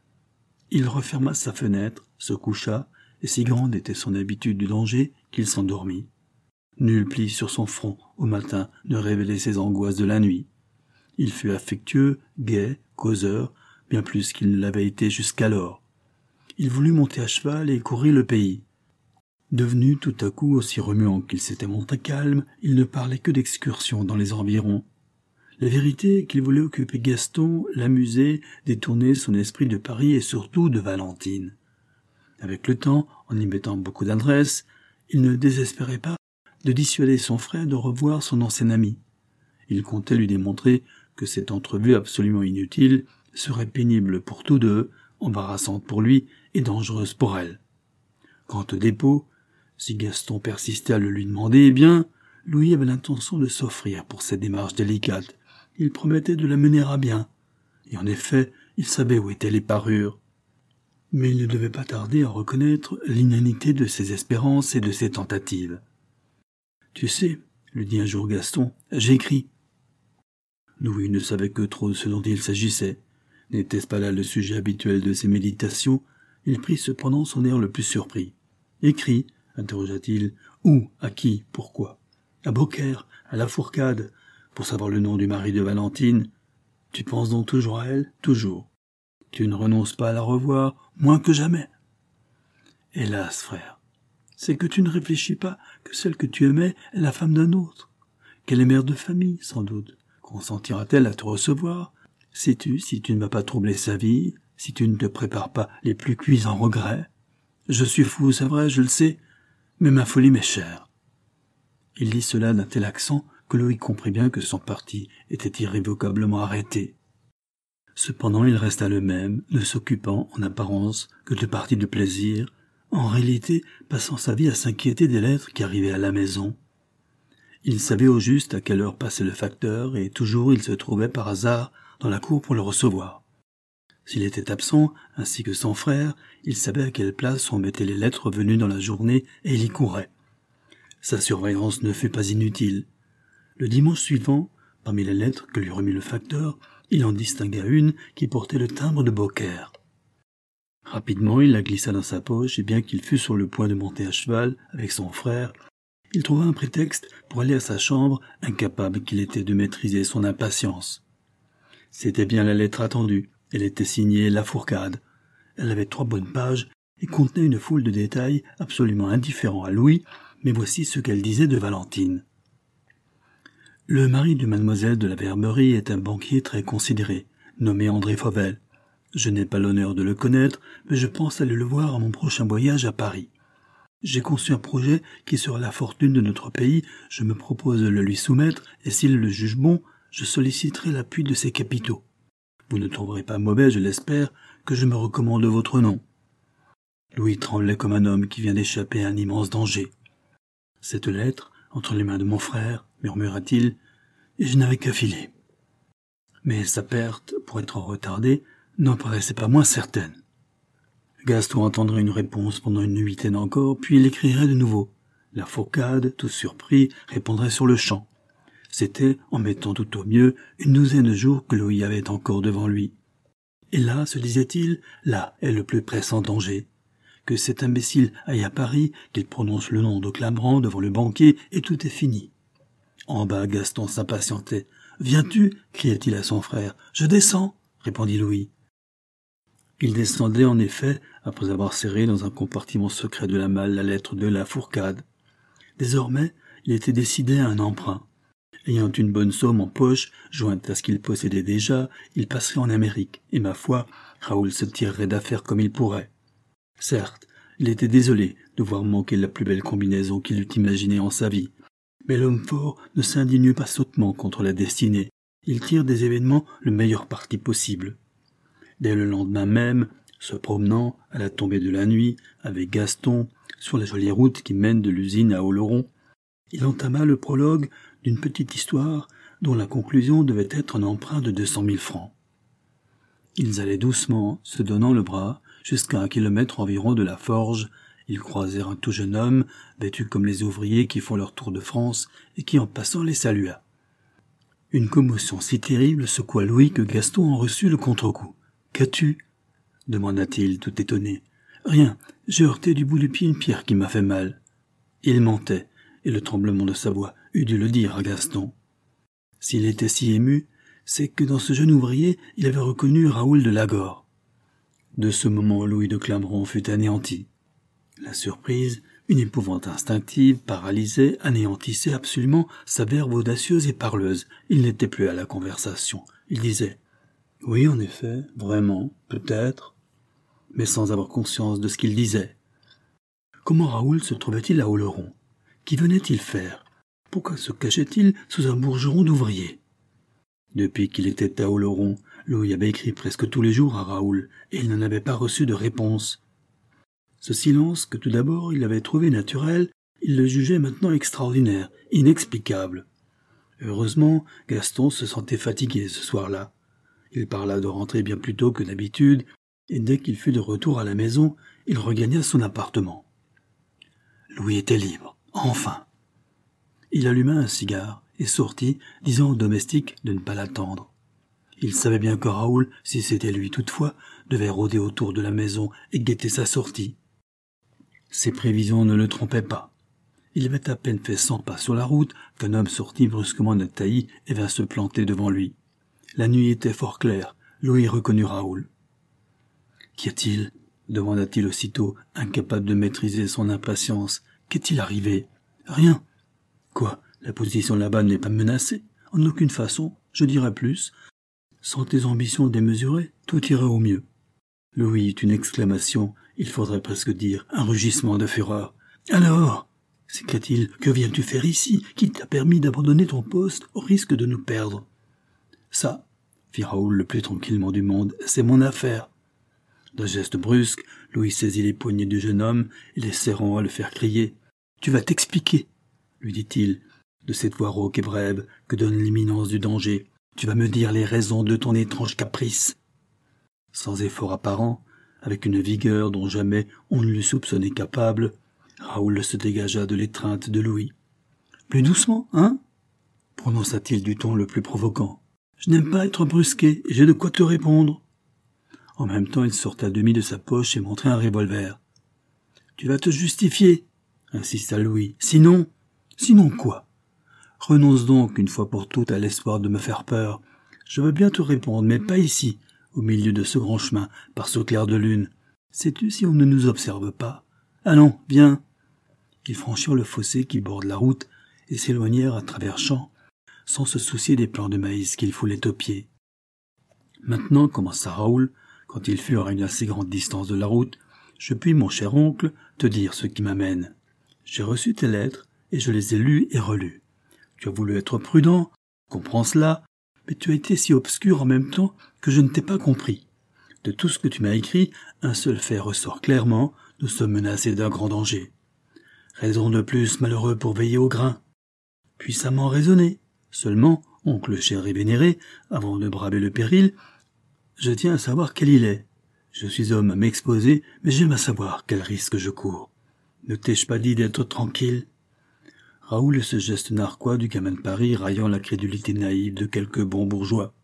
Il referma sa fenêtre, se coucha, et si grande était son habitude du danger qu'il s'endormit. Nul pli sur son front, au matin, ne révélait ses angoisses de la nuit. Il fut affectueux, gai, causeur, bien plus qu'il ne l'avait été jusqu'alors. Il voulut monter à cheval et courir le pays. Devenu tout à coup aussi remuant qu'il s'était monté calme, il ne parlait que d'excursions dans les environs. La vérité est qu'il voulait occuper Gaston, l'amuser, détourner son esprit de Paris et surtout de Valentine. Avec le temps, en y mettant beaucoup d'adresse, il ne désespérait pas de dissuader son frère de revoir son ancien ami. Il comptait lui démontrer que cette entrevue absolument inutile serait pénible pour tous deux, embarrassante pour lui et dangereuse pour elle. Quant au dépôt, si Gaston persistait à le lui demander, eh bien, Louis avait l'intention de s'offrir pour cette démarche délicate. Il promettait de la mener à bien. Et en effet, il savait où étaient les parures. Mais il ne devait pas tarder à reconnaître l'inanité de ses espérances et de ses tentatives. « Tu sais, lui dit un jour Gaston, j'écris. » Louis ne savait que trop de ce dont il s'agissait. N'était-ce pas là le sujet habituel de ses méditations? Il prit cependant son air le plus surpris. « Écris » interrogea-t-il. « Où? À qui? Pourquoi? »« À Beaucaire, à La Fourcade, pour savoir le nom du mari de Valentine. Tu penses donc toujours à elle? Toujours. Tu ne renonces pas à la revoir? Moins que jamais. Hélas, frère, c'est que tu ne réfléchis pas que celle que tu aimais est la femme d'un autre, qu'elle est mère de famille, sans doute. Consentira-t-elle à te recevoir? Sais-tu si tu ne vas pas troubler sa vie, si tu ne te prépares pas les plus cuisants regrets? Je suis fou, c'est vrai, je le sais, mais ma folie m'est chère. » Il dit cela d'un tel accent que Louis comprit bien que son parti était irrévocablement arrêté. Cependant il resta le même, ne s'occupant, en apparence, que de parties de plaisir, en réalité passant sa vie à s'inquiéter des lettres qui arrivaient à la maison. Il savait au juste à quelle heure passait le facteur, et toujours il se trouvait par hasard dans la cour pour le recevoir. S'il était absent, ainsi que son frère, il savait à quelle place on mettait les lettres venues dans la journée, et il y courait. Sa surveillance ne fut pas inutile. Le dimanche suivant, parmi les lettres que lui remit le facteur, il en distingua une qui portait le timbre de Beaucaire. Rapidement, il la glissa dans sa poche, et bien qu'il fût sur le point de monter à cheval avec son frère, il trouva un prétexte pour aller à sa chambre, incapable qu'il était de maîtriser son impatience. C'était bien la lettre attendue. Elle était signée La Fourcade. Elle avait 3 bonnes pages et contenait une foule de détails absolument indifférents à Louis, mais voici ce qu'elle disait de Valentine. Le mari de mademoiselle de la Verberie est un banquier très considéré, nommé André Fauvel. Je n'ai pas l'honneur de le connaître, mais je pense aller le voir à mon prochain voyage à Paris. J'ai conçu un projet qui sera la fortune de notre pays, je me propose de le lui soumettre, et s'il le juge bon, je solliciterai l'appui de ses capitaux. Vous ne trouverez pas mauvais, je l'espère, que je me recommande votre nom. Louis tremblait comme un homme qui vient d'échapper à un immense danger. Cette lettre, entre les mains de mon frère, murmura-t-il, et je n'avais qu'à filer. Mais sa perte, pour être retardée, n'en paraissait pas moins certaine. Gaston attendrait une réponse pendant une huitaine encore, puis il écrirait de nouveau. La Fourcade, tout surpris, répondrait sur le champ. C'était, en mettant tout au mieux, une douzaine de jours que Louis avait encore devant lui. Et là, se disait-il, là est le plus pressant danger. Que cet imbécile aille à Paris, qu'il prononce le nom de Clambrand devant le banquier, et tout est fini. En bas, Gaston s'impatientait. « Viens-tu » criait-il à son frère. « Je descends » répondit Louis. Il descendait en effet, après avoir serré dans un compartiment secret de la malle la lettre de La Fourcade. Désormais, il était décidé à un emprunt. Ayant une bonne somme en poche, jointe à ce qu'il possédait déjà, il passerait en Amérique, et ma foi, Raoul se tirerait d'affaire comme il pourrait. Certes, il était désolé de voir manquer la plus belle combinaison qu'il eût imaginée en sa vie, mais l'homme fort ne s'indigne pas sottement contre la destinée. Il tire des événements le meilleur parti possible. Dès le lendemain même, se promenant, à la tombée de la nuit, avec Gaston, sur la jolie route qui mène de l'usine à Oloron, il entama le prologue d'une petite histoire dont la conclusion devait être un emprunt de 200 000 francs. Ils allaient doucement, se donnant le bras, jusqu'à 1 kilomètre environ de la forge. Ils croisèrent un tout jeune homme, vêtu comme les ouvriers qui font leur tour de France, et qui en passant les salua. Une commotion si terrible secoua Louis que Gaston en reçut le contre-coup. « Qu'as-tu » demanda-t-il, tout étonné. « Rien, j'ai heurté du bout du pied une pierre qui m'a fait mal. » Il mentait, et le tremblement de sa voix eût dû le dire à Gaston. S'il était si ému, c'est que dans ce jeune ouvrier, il avait reconnu Raoul de Lagor. De ce moment, Louis de Clermont fut anéanti. La surprise, une épouvante instinctive, paralysait, anéantissait absolument sa verve audacieuse et parleuse. Il n'était plus à la conversation. Il disait « Oui, en effet, vraiment, peut-être », mais sans avoir conscience de ce qu'il disait. Comment Raoul se trouvait-il à Oloron? Qu'y venait-il faire? Pourquoi se cachait-il sous un bourgeron d'ouvrier? Depuis qu'il était à Oloron, Louis avait écrit presque tous les jours à Raoul, et il n'en avait pas reçu de réponse. Ce silence que tout d'abord il avait trouvé naturel, il le jugeait maintenant extraordinaire, inexplicable. Heureusement, Gaston se sentait fatigué ce soir-là. Il parla de rentrer bien plus tôt que d'habitude, et dès qu'il fut de retour à la maison, il regagna son appartement. Louis était libre, enfin. Il alluma un cigare et sortit, disant au domestique de ne pas l'attendre. Il savait bien que Raoul, si c'était lui toutefois, devait rôder autour de la maison et guetter sa sortie. Ses prévisions ne le trompaient pas. Il avait à peine fait 100 pas sur la route qu'un homme sortit brusquement d'un taillis et vint se planter devant lui. La nuit était fort claire. Louis reconnut Raoul. « Qu'y a-t-il » demanda-t-il aussitôt, incapable de maîtriser son impatience. « Qu'est-il arrivé ?»« Rien. »« Quoi, la position là-bas n'est pas menacée ? En aucune façon, je dirais plus. Sans tes ambitions démesurées, tout irait au mieux. » Louis eut une exclamation, il faudrait presque dire un rugissement de fureur. « Alors » s'écria-t-il, « que viens-tu faire ici, qui t'a permis d'abandonner ton poste au risque de nous perdre ?»« Ça, » fit Raoul le plus tranquillement du monde, « c'est mon affaire. » D'un geste brusque, Louis saisit les poignets du jeune homme et les serrant à le faire crier. « Tu vas t'expliquer, » lui dit-il, de cette voix rauque et brève que donne l'imminence du danger. « Tu vas me dire les raisons de ton étrange caprice. » Sans effort apparent, avec une vigueur dont jamais on ne l'eût soupçonné capable, Raoul se dégagea de l'étreinte de Louis. « Plus doucement, hein » prononça-t-il du ton le plus provoquant. « Je n'aime pas être brusqué et j'ai de quoi te répondre. » En même temps, il sortait à demi de sa poche et montrait un revolver. « Tu vas te justifier, » insista Louis. « Sinon... »« Sinon quoi ? Renonce donc une fois pour toutes à l'espoir de me faire peur. Je veux bien te répondre, mais pas ici, au milieu de ce grand chemin, par ce clair de lune. Sais-tu si on ne nous observe pas ? Allons, viens !» Ils franchirent le fossé qui borde la route et s'éloignèrent à travers champs, sans se soucier des plants de maïs qu'ils foulaient aux pieds. Maintenant, commença Raoul, quand ils furent à une assez grande distance de la route, « je puis, mon cher oncle, te dire ce qui m'amène. J'ai reçu tes lettres et je les ai lues et relues. Tu as voulu être prudent, comprends cela, mais tu as été si obscur en même temps que je ne t'ai pas compris. De tout ce que tu m'as écrit, un seul fait ressort clairement, nous sommes menacés d'un grand danger. Raison de plus, malheureux, pour veiller au grain. Puissamment raisonné. Seulement, oncle cher et vénéré, avant de braver le péril, je tiens à savoir quel il est. Je suis homme à m'exposer, mais j'aime à savoir quel risque je cours. Ne t'ai-je pas dit d'être tranquille ?» Raoul eut ce geste narquois du gamin de Paris raillant la crédulité naïve de quelques bons bourgeois.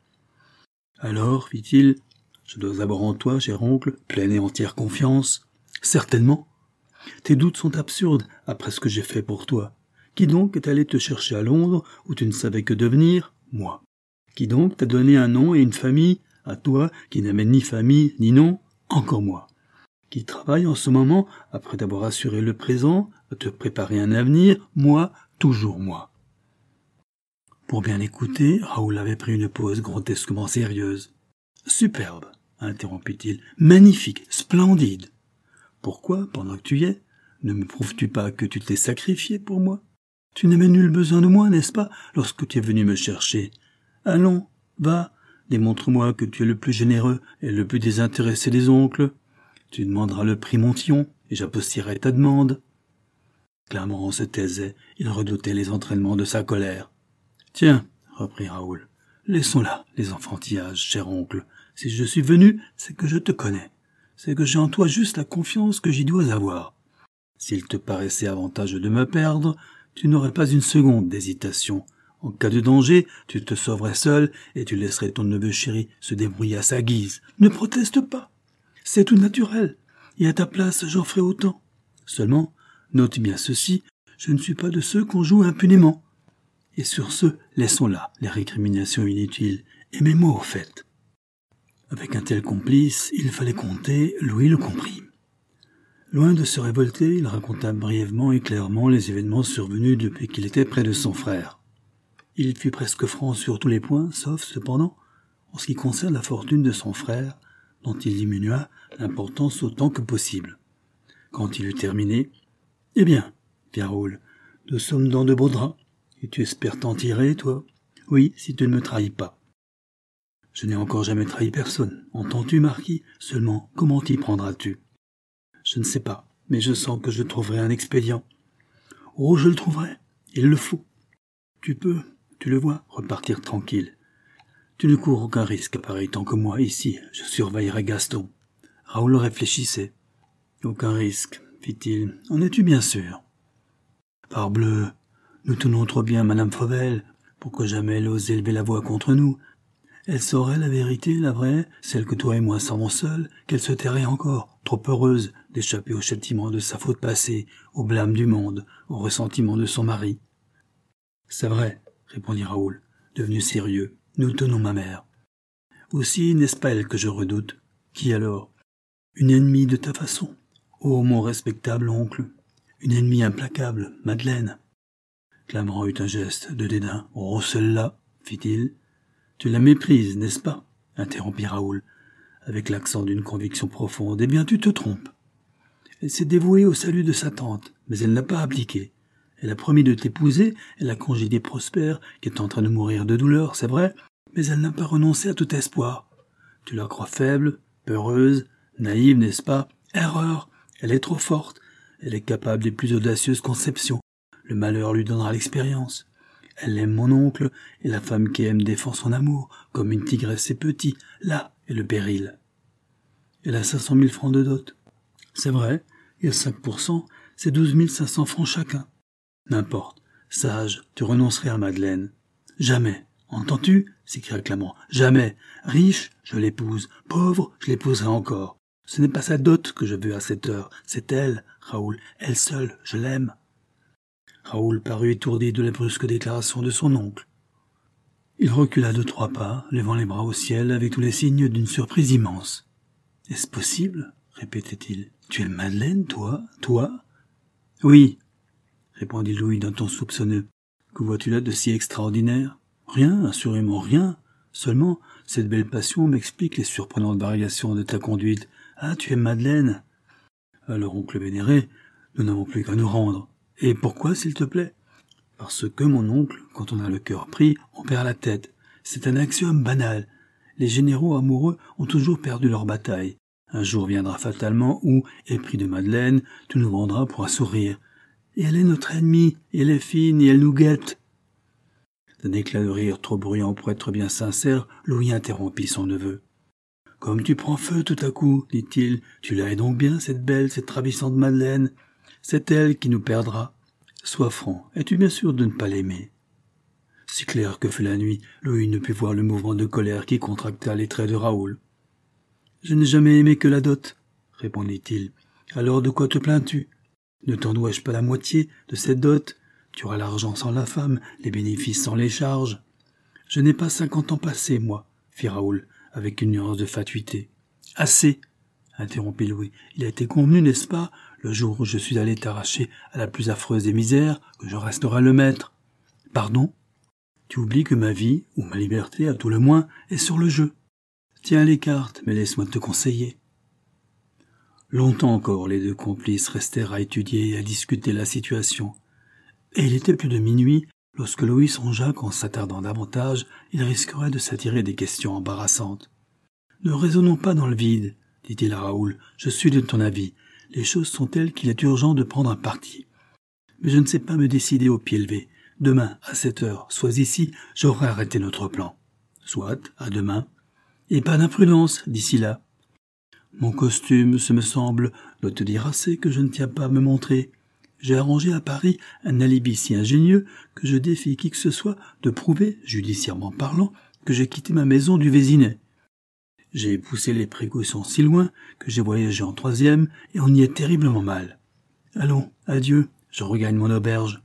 « Alors, fit-il, je dois avoir en toi, cher oncle, pleine et entière confiance. »« Certainement. Tes doutes sont absurdes après ce que j'ai fait pour toi. Qui donc est allé te chercher à Londres, où tu ne savais que devenir ? Moi. Qui donc t'a donné un nom et une famille ? À toi, qui n'avais ni famille ni nom ? Encore moi. Qui travaille en ce moment, après t'avoir assuré le présent, à te préparer un avenir ? Moi, toujours moi. Pour bien l'écouter, Raoul avait pris une pause grotesquement sérieuse. « Superbe !» interrompit-il. « Magnifique, splendide ! Pourquoi, pendant que tu y es, ne me prouves-tu pas que tu t'es sacrifié pour moi ? Tu n'avais nul besoin de moi, n'est-ce pas, lorsque tu es venu me chercher ? Allons, va, démontre-moi que tu es le plus généreux et le plus désintéressé des oncles. Tu demanderas le prix Montillon, et j'apostillerai ta demande. » Clermont se taisait, il redoutait les entraînements de sa colère. « Tiens, » reprit Raoul, « laissons là les enfantillages, cher oncle. Si je suis venu, c'est que je te connais. C'est que j'ai en toi juste la confiance que j'y dois avoir. S'il te paraissait avantageux de me perdre, tu n'aurais pas une seconde d'hésitation. En cas de danger, tu te sauverais seul et tu laisserais ton neveu chéri se débrouiller à sa guise. Ne proteste pas. C'est tout naturel. Et à ta place, j'en ferai autant. Seulement, note bien ceci, je ne suis pas de ceux qu'on joue impunément. Et sur ce, laissons là les récriminations inutiles, et mets-moi au fait. » Avec un tel complice, il fallait compter, Louis le comprit. Loin de se révolter, il raconta brièvement et clairement les événements survenus depuis qu'il était près de son frère. Il fut presque franc sur tous les points, sauf, cependant, en ce qui concerne la fortune de son frère, dont il diminua l'importance autant que possible. Quand il eut terminé, « Eh bien, fit Raoul, nous sommes dans de beaux draps, et tu espères t'en tirer, toi ? Oui, si tu ne me trahis pas. » « Je n'ai encore jamais trahi personne, entends-tu, marquis ? Seulement, comment t'y prendras-tu ? » ?»« Je ne sais pas, mais je sens que je trouverai un expédient. »« Oh, je le trouverai, il le faut. Tu peux, tu le vois, repartir tranquille. Tu ne cours aucun risque à pareil temps que moi, ici, je surveillerai Gaston. » Raoul réfléchissait. « Aucun risque, fit-il. En es-tu bien sûr ? » ?»« Parbleu, nous tenons trop bien Madame Fauvel, pour que jamais elle ose élever la voix contre nous. Elle saurait la vérité, la vraie, celle que toi et moi savons seuls, qu'elle se tairait encore, trop heureuse d'échapper au châtiment de sa faute passée, au blâme du monde, au ressentiment de son mari. « C'est vrai, répondit Raoul, devenu sérieux, nous tenons ma mère. Aussi n'est-ce pas elle que je redoute. Qui alors ? Une ennemie de ta façon. Ô mon respectable oncle, une ennemie implacable, Madeleine. » Clamant eut un geste de dédain. « Oh, celle-là, fit-il. » « Tu la méprises, n'est-ce pas ?» interrompit Raoul, avec l'accent d'une conviction profonde. « Eh bien, tu te trompes. Elle s'est dévouée au salut de sa tante, mais elle n'a pas appliqué. Elle a promis de t'épouser, elle a congédié Prosper, qui est en train de mourir de douleur, c'est vrai, mais elle n'a pas renoncé à tout espoir. Tu la crois faible, peureuse, naïve, n'est-ce pas ? Erreur. Elle est trop forte. Elle est capable des plus audacieuses conceptions. Le malheur lui donnera l'expérience. Elle aime mon oncle, et la femme qui aime défend son amour, comme une tigresse ses petits. Là est le péril. Elle a 500 000 francs de dot. C'est vrai, et 5%, c'est 12 500 francs chacun. N'importe, sage, tu renoncerais à Madeleine. Jamais, entends-tu ? S'écria Clamant. Jamais. Riche, je l'épouse. Pauvre, je l'épouserai encore. Ce n'est pas sa dot que je veux à cette heure, c'est elle, Raoul, elle seule, je l'aime. Raoul parut étourdi de la brusque déclaration de son oncle. Il recula de 3 pas, levant les bras au ciel avec tous les signes d'une surprise immense. « Est-ce possible ?» répétait-il. « Tu es Madeleine, toi ? Toi ?»« Oui, » répondit Louis d'un ton soupçonneux. « Que vois-tu là de si extraordinaire ? Rien, assurément rien. Seulement, cette belle passion m'explique les surprenantes variations de ta conduite. Ah, tu es Madeleine ? Alors, oncle vénéré, nous n'avons plus qu'à nous rendre. Et pourquoi, s'il te plaît ? Parce que, mon oncle, quand on a le cœur pris, on perd la tête. C'est un axiome banal. Les généraux amoureux ont toujours perdu leur bataille. Un jour viendra fatalement où, épris de Madeleine, tu nous vendras pour un sourire. Et elle est notre ennemie, et elle est fine, et elle nous guette. D'un éclat de rire trop bruyant pour être bien sincère, Louis interrompit son neveu. « Comme tu prends feu tout à coup, dit-il, tu l'aimes donc bien, cette belle, cette ravissante Madeleine. C'est elle qui nous perdra. Sois franc, es-tu bien sûr de ne pas l'aimer ?» Si clair que fut la nuit, Louis ne put voir le mouvement de colère qui contracta les traits de Raoul. « Je n'ai jamais aimé que la dot, » répondit-il. « Alors de quoi te plains-tu ? Ne t'en dois-je pas la moitié de cette dot ? Tu auras l'argent sans la femme, les bénéfices sans les charges. »« Je n'ai pas 50 ans passés, moi, » fit Raoul, avec une nuance de fatuité. « Assez !» interrompit Louis. « Il a été convenu, n'est-ce pas, le jour où je suis allé t'arracher à la plus affreuse des misères, que je resterai le maître. »« Pardon ? Tu oublies que ma vie, ou ma liberté à tout le moins, est sur le jeu. Tiens les cartes, mais laisse-moi te conseiller. Longtemps encore, les deux complices restèrent à étudier et à discuter la situation. Et il était plus de minuit lorsque Louis songea qu'en s'attardant davantage, il risquerait de s'attirer des questions embarrassantes. « Ne raisonnons pas dans le vide, dit-il à Raoul. Je suis de ton avis. Les choses sont telles qu'il est urgent de prendre un parti. Mais je ne sais pas me décider au pied levé. Demain, à 7 heures, sois ici, j'aurai arrêté notre plan. Soit, à demain. Et pas d'imprudence, d'ici là. Mon costume, ce me semble, doit te dire assez que je ne tiens pas à me montrer. J'ai arrangé à Paris un alibi si ingénieux que je défie qui que ce soit de prouver, judiciairement parlant, que j'ai quitté ma maison du Vésinet. J'ai poussé les précautions si loin que j'ai voyagé en 3e et on y est terriblement mal. Allons, adieu, je regagne mon auberge.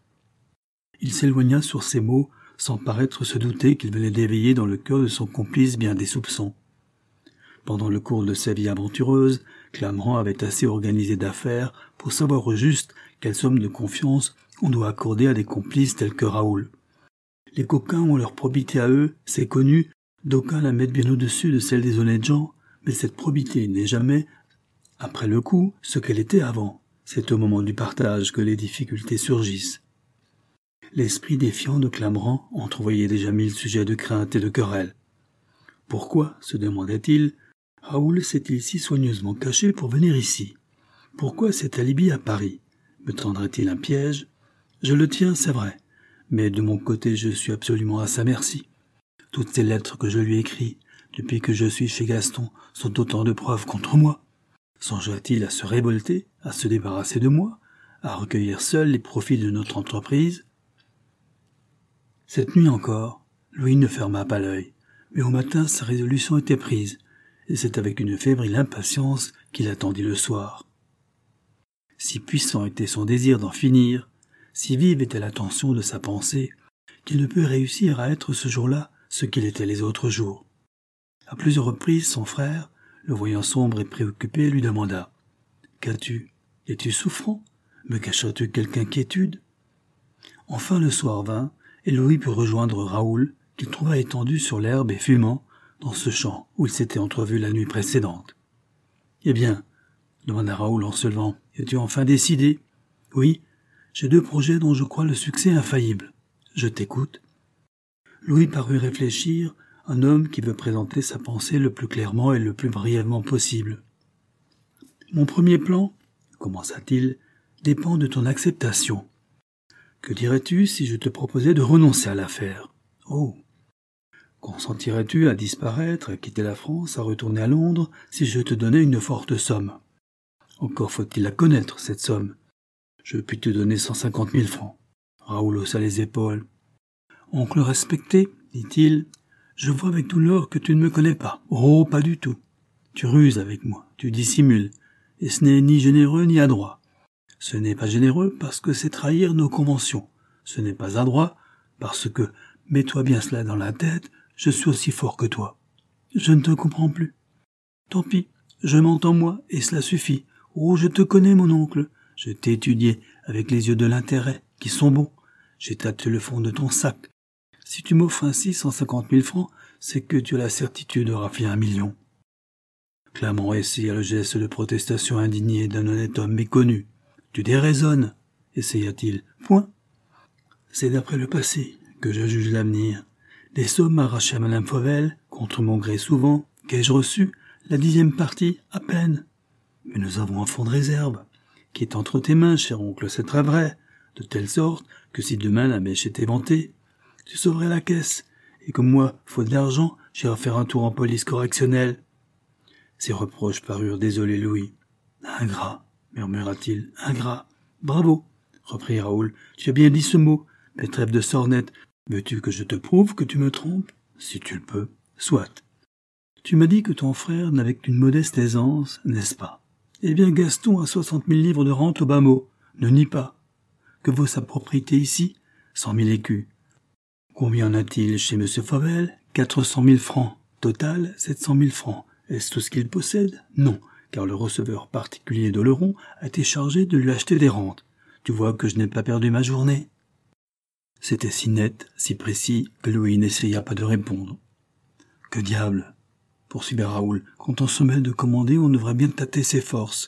Il s'éloigna sur ces mots, sans paraître se douter qu'il venait d'éveiller dans le cœur de son complice bien des soupçons. Pendant le cours de sa vie aventureuse, Clamrand avait assez organisé d'affaires pour savoir au juste quelle somme de confiance on doit accorder à des complices tels que Raoul. Les coquins ont leur probité à eux, c'est connu, d'aucuns la mettent bien au-dessus de celle des honnêtes gens, mais cette probité n'est jamais, après le coup, ce qu'elle était avant. C'est au moment du partage que les difficultés surgissent. L'esprit défiant de Clamrand entrevoyait déjà 1000 sujets de crainte et de querelle. Pourquoi, se demandait-il, Raoul s'est-il si soigneusement caché pour venir ici? Pourquoi cet alibi à Paris? Me tendrait-il un piège? Je le tiens, c'est vrai, mais de mon côté je suis absolument à sa merci. Toutes ces lettres que je lui écris, depuis que je suis chez Gaston, sont autant de preuves contre moi. Songea-t-il à se révolter, à se débarrasser de moi, à recueillir seul les profits de notre entreprise? Cette nuit encore, Louis ne ferma pas l'œil, mais au matin sa résolution était prise, et c'est avec une fébrile impatience qu'il attendit le soir. Si puissant était son désir d'en finir, si vive était l'attention de sa pensée, qu'il ne peut réussir à être ce jour-là ce qu'il était les autres jours. À plusieurs reprises, son frère, le voyant sombre et préoccupé, lui demanda « Qu'as-tu? Es-tu souffrant? Me cacherais-tu quelque inquiétude ?» Enfin le soir vint, et Louis put rejoindre Raoul, qu'il trouva étendu sur l'herbe et fumant, dans ce champ où il s'était entrevu la nuit précédente. « Eh bien, demanda Raoul en se levant, es-tu enfin décidé? Oui, j'ai 2 projets dont je crois le succès infaillible. Je t'écoute. Louis parut réfléchir, un homme qui veut présenter sa pensée le plus clairement et le plus brièvement possible. Mon premier plan, commença-t-il, dépend de ton acceptation. Que dirais-tu si je te proposais de renoncer à l'affaire? Oh! Consentirais-tu à disparaître, à quitter la France, à retourner à Londres, si je te donnais une forte somme? Encore faut-il la connaître, cette somme. Je puis te donner 150 000 francs. Raoul haussa les épaules. Oncle respecté, dit-il, je vois avec douleur que tu ne me connais pas. Oh, pas du tout. Tu ruses avec moi, tu dissimules, et ce n'est ni généreux ni adroit. Ce n'est pas généreux parce que c'est trahir nos conventions. Ce n'est pas adroit parce que, mets-toi bien cela dans la tête, je suis aussi fort que toi. Je ne te comprends plus. Tant pis, je m'entends moi, et cela suffit. Oh, je te connais, mon oncle. Je t'ai étudié avec les yeux de l'intérêt, qui sont bons. J'ai tâté le fond de ton sac. Si tu m'offres ainsi 150 000 francs, c'est que tu as la certitude de rafler 1 million. Clamrand essaya le geste de protestation indignée d'un honnête homme méconnu. Tu déraisonnes, essaya-t-il. Point. C'est d'après le passé que je juge l'avenir. Des sommes arrachées à Madame Fauvel, contre mon gré souvent, qu'ai-je reçu? La 10e partie, à peine. Mais nous avons un fonds de réserve, qui est entre tes mains, cher oncle, c'est très vrai, de telle sorte que si demain la mèche était vantée, tu sauverais la caisse, et comme moi, faute d'argent, j'irai faire un tour en police correctionnelle. Ces reproches parurent désoler Louis. Ingrat, murmura-t-il, ingrat. Bravo, reprit Raoul, tu as bien dit ce mot, mais trêve de sornette. Veux-tu que je te prouve que tu me trompes? Si tu le peux, soit. Tu m'as dit que ton frère n'avait qu'une modeste aisance, n'est-ce pas? Eh bien, Gaston a 60 000 livres de rente au bas mot. Ne nie pas. Que vaut sa propriété ici? 100 000 écus. Combien en a-t-il chez M. Fauvel? 400 000 francs. Total, 700 000 francs. Est-ce tout ce qu'il possède? Non, car le receveur particulier d'Oleron a été chargé de lui acheter des rentes. Tu vois que je n'ai pas perdu ma journée. C'était si net, si précis, que Louis n'essaya pas de répondre. « Que diable !» poursuivit Raoul. « Quand on se met de commander, on devrait bien tâter ses forces.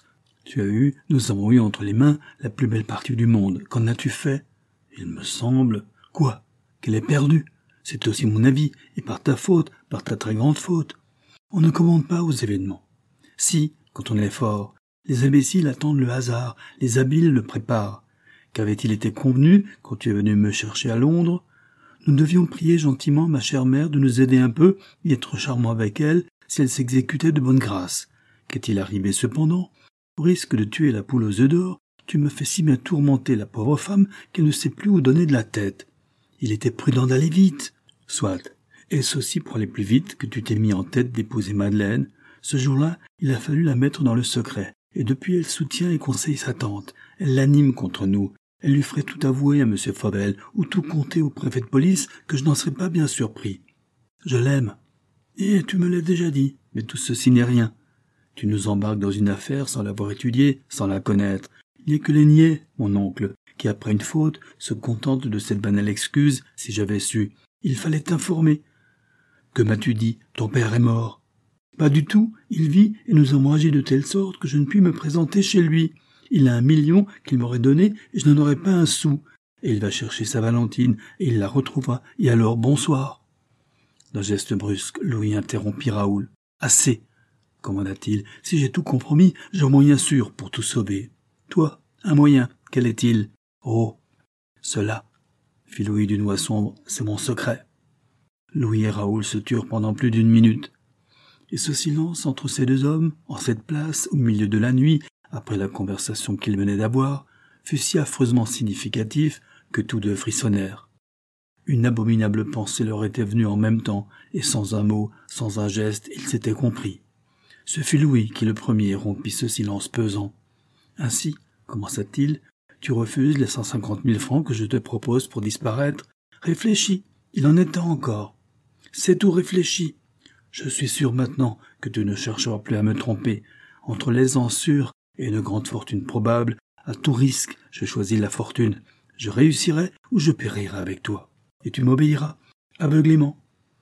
Nous avons eu entre les mains la plus belle partie du monde. Qu'en as-tu fait ? Il me semble... Quoi ? Qu'elle est perdue. C'est aussi mon avis, et par ta faute, par ta très grande faute. On ne commande pas aux événements. Si, quand on est fort, les imbéciles attendent le hasard, les habiles le préparent. Qu'avait-il été convenu, quand tu es venu me chercher à Londres ? Nous devions prier gentiment ma chère mère de nous aider un peu et être charmants avec elle si elle s'exécutait de bonne grâce. Qu'est-il arrivé cependant ? Au risque de tuer la poule aux œufs d'or, tu me fais si bien tourmenter la pauvre femme qu'elle ne sait plus où donner de la tête. Il était prudent d'aller vite. Soit. Est-ce aussi pour aller plus vite que tu t'es mis en tête d'épouser Madeleine ? Ce jour-là, il a fallu la mettre dans le secret. Et depuis, elle soutient et conseille sa tante. Elle l'anime contre nous. Elle lui ferait tout avouer à M. Fauvel ou tout conter au préfet de police que je n'en serais pas bien surpris. Je l'aime. Et tu me l'as déjà dit, mais tout ceci n'est rien. Tu nous embarques dans une affaire sans l'avoir étudiée, sans la connaître. Il n'y a que les niais, mon oncle, qui après une faute se contentent de cette banale excuse « si j'avais su ». Il fallait t'informer. Que m'as-tu dit ? Ton père est mort. Pas du tout, il vit et nous avons agi de telle sorte que je ne puis me présenter chez lui. Il a 1 million qu'il m'aurait donné et je n'en aurais pas un sou. Et il va chercher sa Valentine et il la retrouvera. Et alors, bonsoir. D'un geste brusque, Louis interrompit Raoul. Assez, commanda-t-il. Si j'ai tout compromis, j'ai un moyen sûr pour tout sauver. Toi, un moyen, quel est-il ? Oh, cela, fit Louis d'une voix sombre, c'est mon secret. Louis et Raoul se turent pendant plus d'1 minute. Et ce silence entre ces deux hommes, en cette place, au milieu de la nuit, après la conversation qu'ils venaient d'avoir, fut si affreusement significatif que tous deux frissonnèrent. Une abominable pensée leur était venue en même temps, et sans un mot, sans un geste, ils s'étaient compris. Ce fut Louis qui le premier rompit ce silence pesant. Ainsi, commença-t-il, tu refuses les 150 000 francs que je te propose pour disparaître. Réfléchis, il en est temps encore. C'est tout réfléchi. Je suis sûr maintenant que tu ne chercheras plus à me tromper. Entre l'aisance sûre et une grande fortune probable, à tout risque, je choisis la fortune. Je réussirai ou je périrai avec toi. Et tu m'obéiras, aveuglément.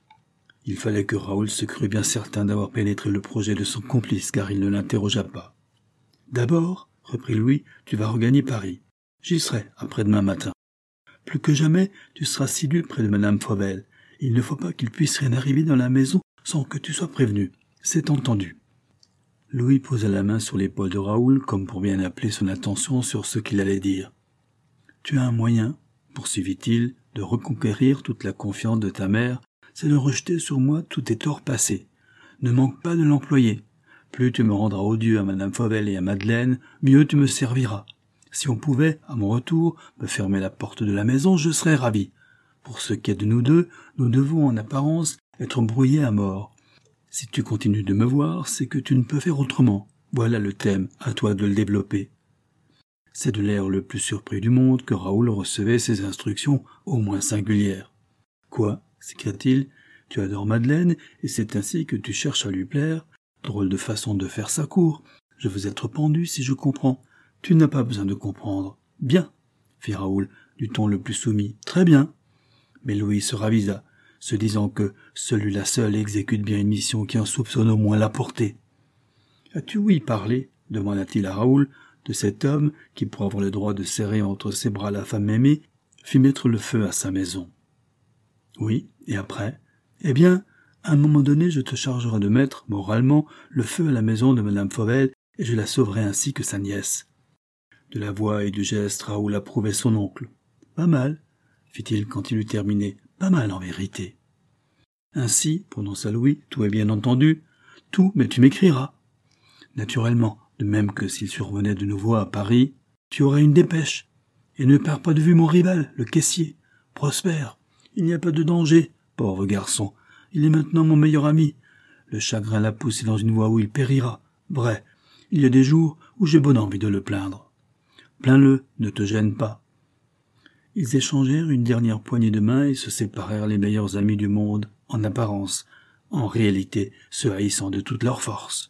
Il fallait que Raoul se crût bien certain d'avoir pénétré le projet de son complice, car il ne l'interrogea pas. D'abord, reprit Louis, tu vas regagner Paris. J'y serai après-demain matin. Plus que jamais, tu seras assidu près de Madame Fauvel. Il ne faut pas qu'il puisse rien arriver dans la maison sans que tu sois prévenu. C'est entendu. Louis posa la main sur l'épaule de Raoul, comme pour bien appeler son attention sur ce qu'il allait dire. Tu as un moyen, poursuivit-il, de reconquérir toute la confiance de ta mère, c'est de rejeter sur moi tous tes torts passés. Ne manque pas de l'employer. Plus tu me rendras odieux à Madame Fauvel et à Madeleine, mieux tu me serviras. Si on pouvait, à mon retour, me fermer la porte de la maison, je serais ravi. Pour ce qui est de nous deux, nous devons en apparence être brouillés à mort. Si tu continues de me voir, c'est que tu ne peux faire autrement. Voilà le thème, à toi de le développer. C'est de l'air le plus surpris du monde que Raoul recevait ces instructions au moins singulières. « Quoi » s'écria-t-il, « tu adores Madeleine, et c'est ainsi que tu cherches à lui plaire. Drôle de façon de faire sa cour. Je veux être pendu si je comprends. Tu n'as pas besoin de comprendre. Bien, fit Raoul, du ton le plus soumis. Très bien. » Mais Louis se ravisa, se disant que celui-là seul exécute bien une mission qui en soupçonne au moins la portée. « As-tu ouï parler, demanda-t-il à Raoul, de cet homme qui, pour avoir le droit de serrer entre ses bras la femme aimée, fit mettre le feu à sa maison. »« Oui, et après ? Eh bien, à un moment donné, je te chargerai de mettre, moralement, le feu à la maison de Madame Fauvel, et je la sauverai ainsi que sa nièce. » De la voix et du geste, Raoul approuvait son oncle. « Pas mal, » fit-il quand il eut terminé. « Pas mal, en vérité. » « Ainsi, prononça Louis, tout est bien entendu. Tout, mais tu m'écriras. Naturellement, de même que s'il survenait de nouveau à Paris, tu aurais une dépêche. Et ne perds pas de vue mon rival, le caissier. Prosper, il n'y a pas de danger, pauvre garçon. Il est maintenant mon meilleur ami. Le chagrin l'a poussé dans une voie où il périra. Vrai, il y a des jours où j'ai bonne envie de le plaindre. Plains-le, ne te gêne pas. » Ils échangèrent une dernière poignée de main et se séparèrent les meilleurs amis du monde, en apparence, en réalité se haïssant de toute leur force.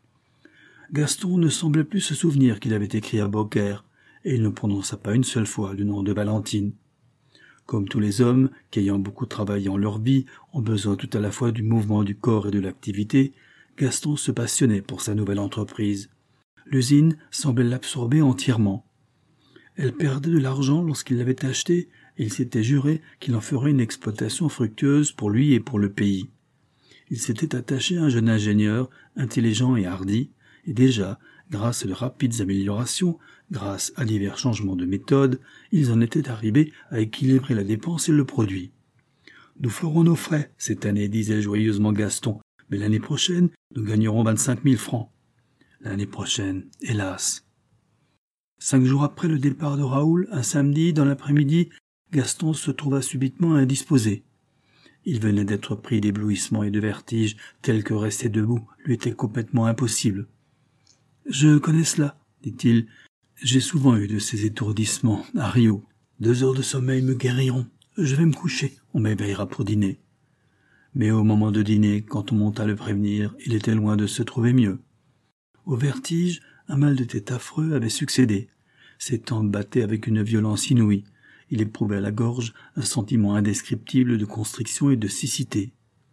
Gaston ne semblait plus se souvenir qu'il avait écrit à Beaucaire, et il ne prononça pas une seule fois le nom de Valentine. Comme tous les hommes, qui ayant beaucoup travaillé en leur vie, ont besoin tout à la fois du mouvement du corps et de l'activité, Gaston se passionnait pour sa nouvelle entreprise. L'usine semblait l'absorber entièrement. Elle perdait de l'argent lorsqu'il l'avait achetée, et il s'était juré qu'il en ferait une exploitation fructueuse pour lui et pour le pays. Il s'était attaché à un jeune ingénieur, intelligent et hardi, et déjà, grâce à de rapides améliorations, grâce à divers changements de méthode, ils en étaient arrivés à équilibrer la dépense et le produit. « Nous ferons nos frais cette année, disait joyeusement Gaston, mais l'année prochaine, nous gagnerons 25 000 francs. L'année prochaine, hélas. 5 jours après le départ de Raoul, un samedi, dans l'après-midi, Gaston se trouva subitement indisposé. Il venait d'être pris d'éblouissement et de vertige, tel que rester debout lui était complètement impossible. « Je connais cela, dit-il. J'ai souvent eu de ces étourdissements à Rio. 2 heures de sommeil me guériront. Je vais me coucher, on m'éveillera pour dîner. » Mais au moment de dîner, quand on monta le prévenir, il était loin de se trouver mieux. Au vertige, un mal de tête affreux avait succédé. Ses tempes battaient avec une violence inouïe. Il éprouvait à la gorge un sentiment indescriptible de constriction et de siccité.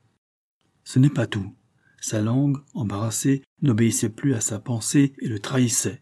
Ce n'est pas tout. Sa langue, embarrassée, n'obéissait plus à sa pensée et le trahissait.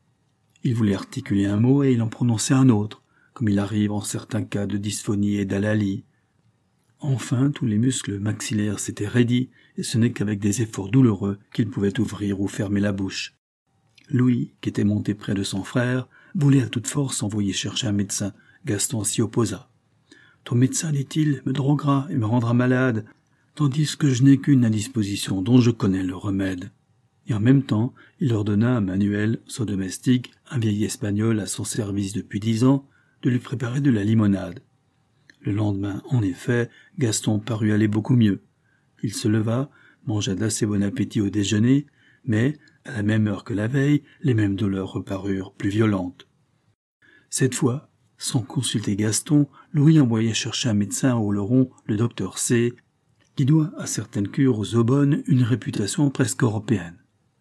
Il voulait articuler un mot et il en prononçait un autre, comme il arrive en certains cas de dysphonie et d'halalie. Enfin, tous les muscles maxillaires s'étaient raidis, et ce n'est qu'avec des efforts douloureux qu'il pouvait ouvrir ou fermer la bouche. Louis, qui était monté près de son frère, voulait à toute force envoyer chercher un médecin. Gaston s'y opposa. « Ton médecin, dit-il, me droguera et me rendra malade, tandis que je n'ai qu'une indisposition dont je connais le remède. » Et en même temps, il ordonna à Manuel, son domestique, un vieil Espagnol à son service depuis 10 ans, de lui préparer de la limonade. Le lendemain, en effet, Gaston parut aller beaucoup mieux. Il se leva, mangea d'assez bon appétit au déjeuner, mais, à la même heure que la veille, les mêmes douleurs reparurent plus violentes. Cette fois, sans consulter Gaston, Louis envoya chercher un médecin à Oloron, le docteur C., qui doit à certaines cures aux eaux-bonnes une réputation presque européenne.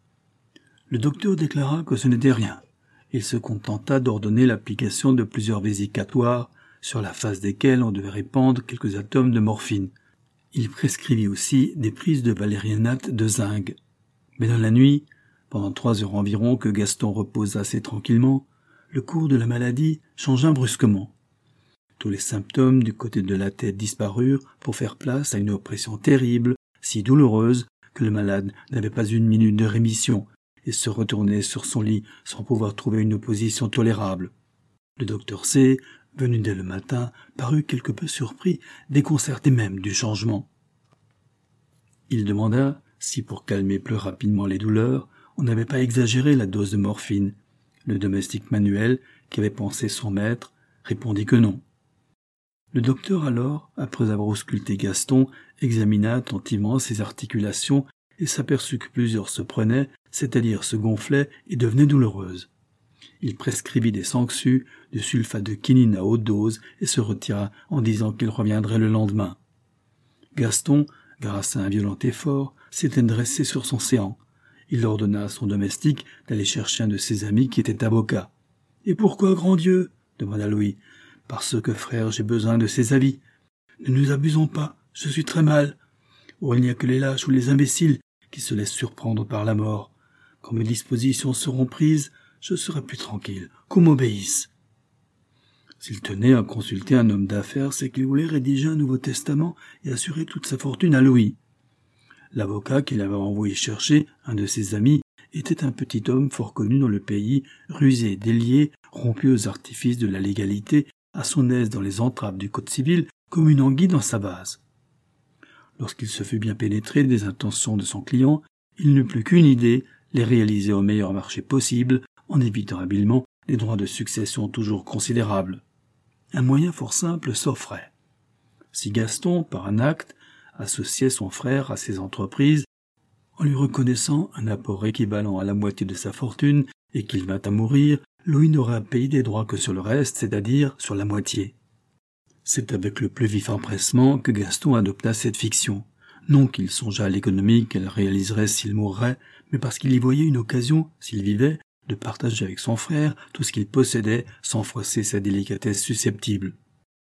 Le docteur déclara que ce n'était rien. Il se contenta d'ordonner l'application de plusieurs vésicatoires, sur la face desquels on devait répandre quelques atomes de morphine. Il prescrivit aussi des prises de valérianate de zinc. Mais dans la nuit, pendant 3 heures environ que Gaston reposa assez tranquillement, le cours de la maladie changea brusquement. Tous les symptômes du côté de la tête disparurent pour faire place à une oppression terrible, si douloureuse que le malade n'avait pas une minute de rémission et se retournait sur son lit sans pouvoir trouver une position tolérable. Le docteur C., venu dès le matin, parut quelque peu surpris, déconcerté même du changement. Il demanda si, pour calmer plus rapidement les douleurs, on n'avait pas exagéré la dose de morphine. Le domestique Manuel, qui avait pensé son maître, répondit que non. Le docteur alors, après avoir ausculté Gaston, examina attentivement ses articulations et s'aperçut que plusieurs se prenaient, c'est-à-dire se gonflaient et devenaient douloureuses. Il prescrivit des sangsues, du sulfate de quinine à haute dose et se retira en disant qu'il reviendrait le lendemain. Gaston, grâce à un violent effort, s'était dressé sur son séant. Il ordonna à son domestique d'aller chercher un de ses amis qui était avocat. « Et pourquoi, grand Dieu ?» demanda Louis. « Parce que, frère, j'ai besoin de ses avis. Ne nous abusons pas, je suis très mal. Oh, il n'y a que les lâches ou les imbéciles qui se laissent surprendre par la mort. Quand mes dispositions seront prises, je serai plus tranquille, qu'on m'obéisse. » S'il tenait à consulter un homme d'affaires, c'est qu'il voulait rédiger un Nouveau Testament et assurer toute sa fortune à Louis. L'avocat qu'il avait envoyé chercher, un de ses amis, était un petit homme fort connu dans le pays, rusé, délié, rompu aux artifices de la légalité, à son aise dans les entraves du code civil, comme une anguille dans sa vase. Lorsqu'il se fut bien pénétré des intentions de son client, il n'eut plus qu'une idée, les réaliser au meilleur marché possible, en évitant habilement des droits de succession toujours considérables. Un moyen fort simple s'offrait. Si Gaston, par un acte, associait son frère à ses entreprises, en lui reconnaissant un apport équivalent à la moitié de sa fortune et qu'il vint à mourir, Louis n'aurait à payer des droits que sur le reste, c'est-à-dire sur la moitié. C'est avec le plus vif empressement que Gaston adopta cette fiction. Non qu'il songeât à l'économie qu'elle réaliserait s'il mourrait, mais parce qu'il y voyait une occasion, s'il vivait, de partager avec son frère tout ce qu'il possédait sans froisser sa délicatesse susceptible.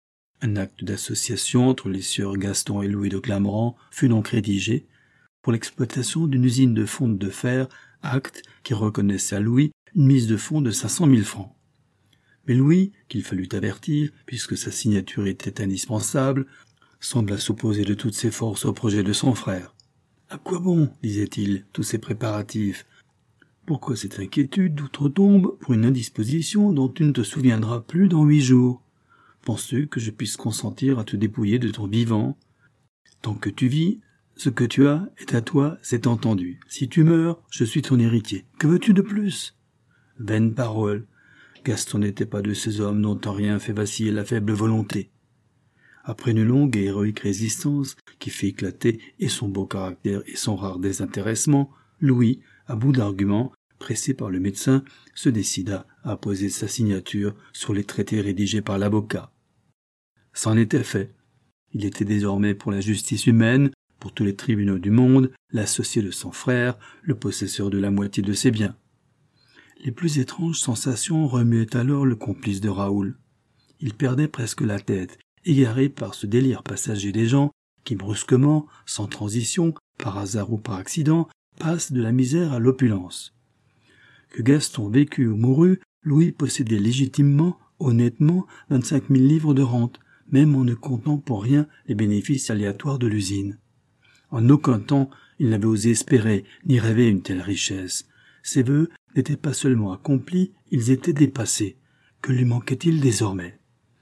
Un acte d'association entre les sieurs Gaston et Louis de Clamorand fut donc rédigé pour l'exploitation d'une usine de fonte de fer, acte qui reconnaissait à Louis une mise de fonds de 500 000 francs. Mais Louis, qu'il fallut avertir, puisque sa signature était indispensable, sembla s'opposer de toutes ses forces au projet de son frère. « À quoi bon, disait-il, tous ces préparatifs? Pourquoi cette inquiétude d'outre-tombe pour une indisposition dont tu ne te souviendras plus dans 8 jours? Penses-tu que je puisse consentir à te dépouiller de ton vivant? Tant que tu vis, ce que tu as est à toi, c'est entendu. Si tu meurs, je suis ton héritier. Que veux-tu de plus? » Vaine parole. Gaston n'était pas de ces hommes dont rien fait vaciller la faible volonté. Après une longue et héroïque résistance qui fit éclater et son beau caractère et son rare désintéressement, Louis, à bout d'arguments, pressé par le médecin, se décida à poser sa signature sur les traités rédigés par l'avocat. C'en était fait. Il était désormais pour la justice humaine, pour tous les tribunaux du monde, l'associé de son frère, le possesseur de la moitié de ses biens. Les plus étranges sensations remuaient alors le complice de Raoul. Il perdait presque la tête, égaré par ce délire passager des gens qui brusquement, sans transition, par hasard ou par accident, passent de la misère à l'opulence. Que Gaston vécût ou mourût, Louis possédait légitimement, honnêtement, 25 000 livres de rente, même en ne comptant pour rien les bénéfices aléatoires de l'usine. En aucun temps, il n'avait osé espérer ni rêver une telle richesse. Ses vœux n'étaient pas seulement accomplis, ils étaient dépassés. Que lui manquait-il désormais?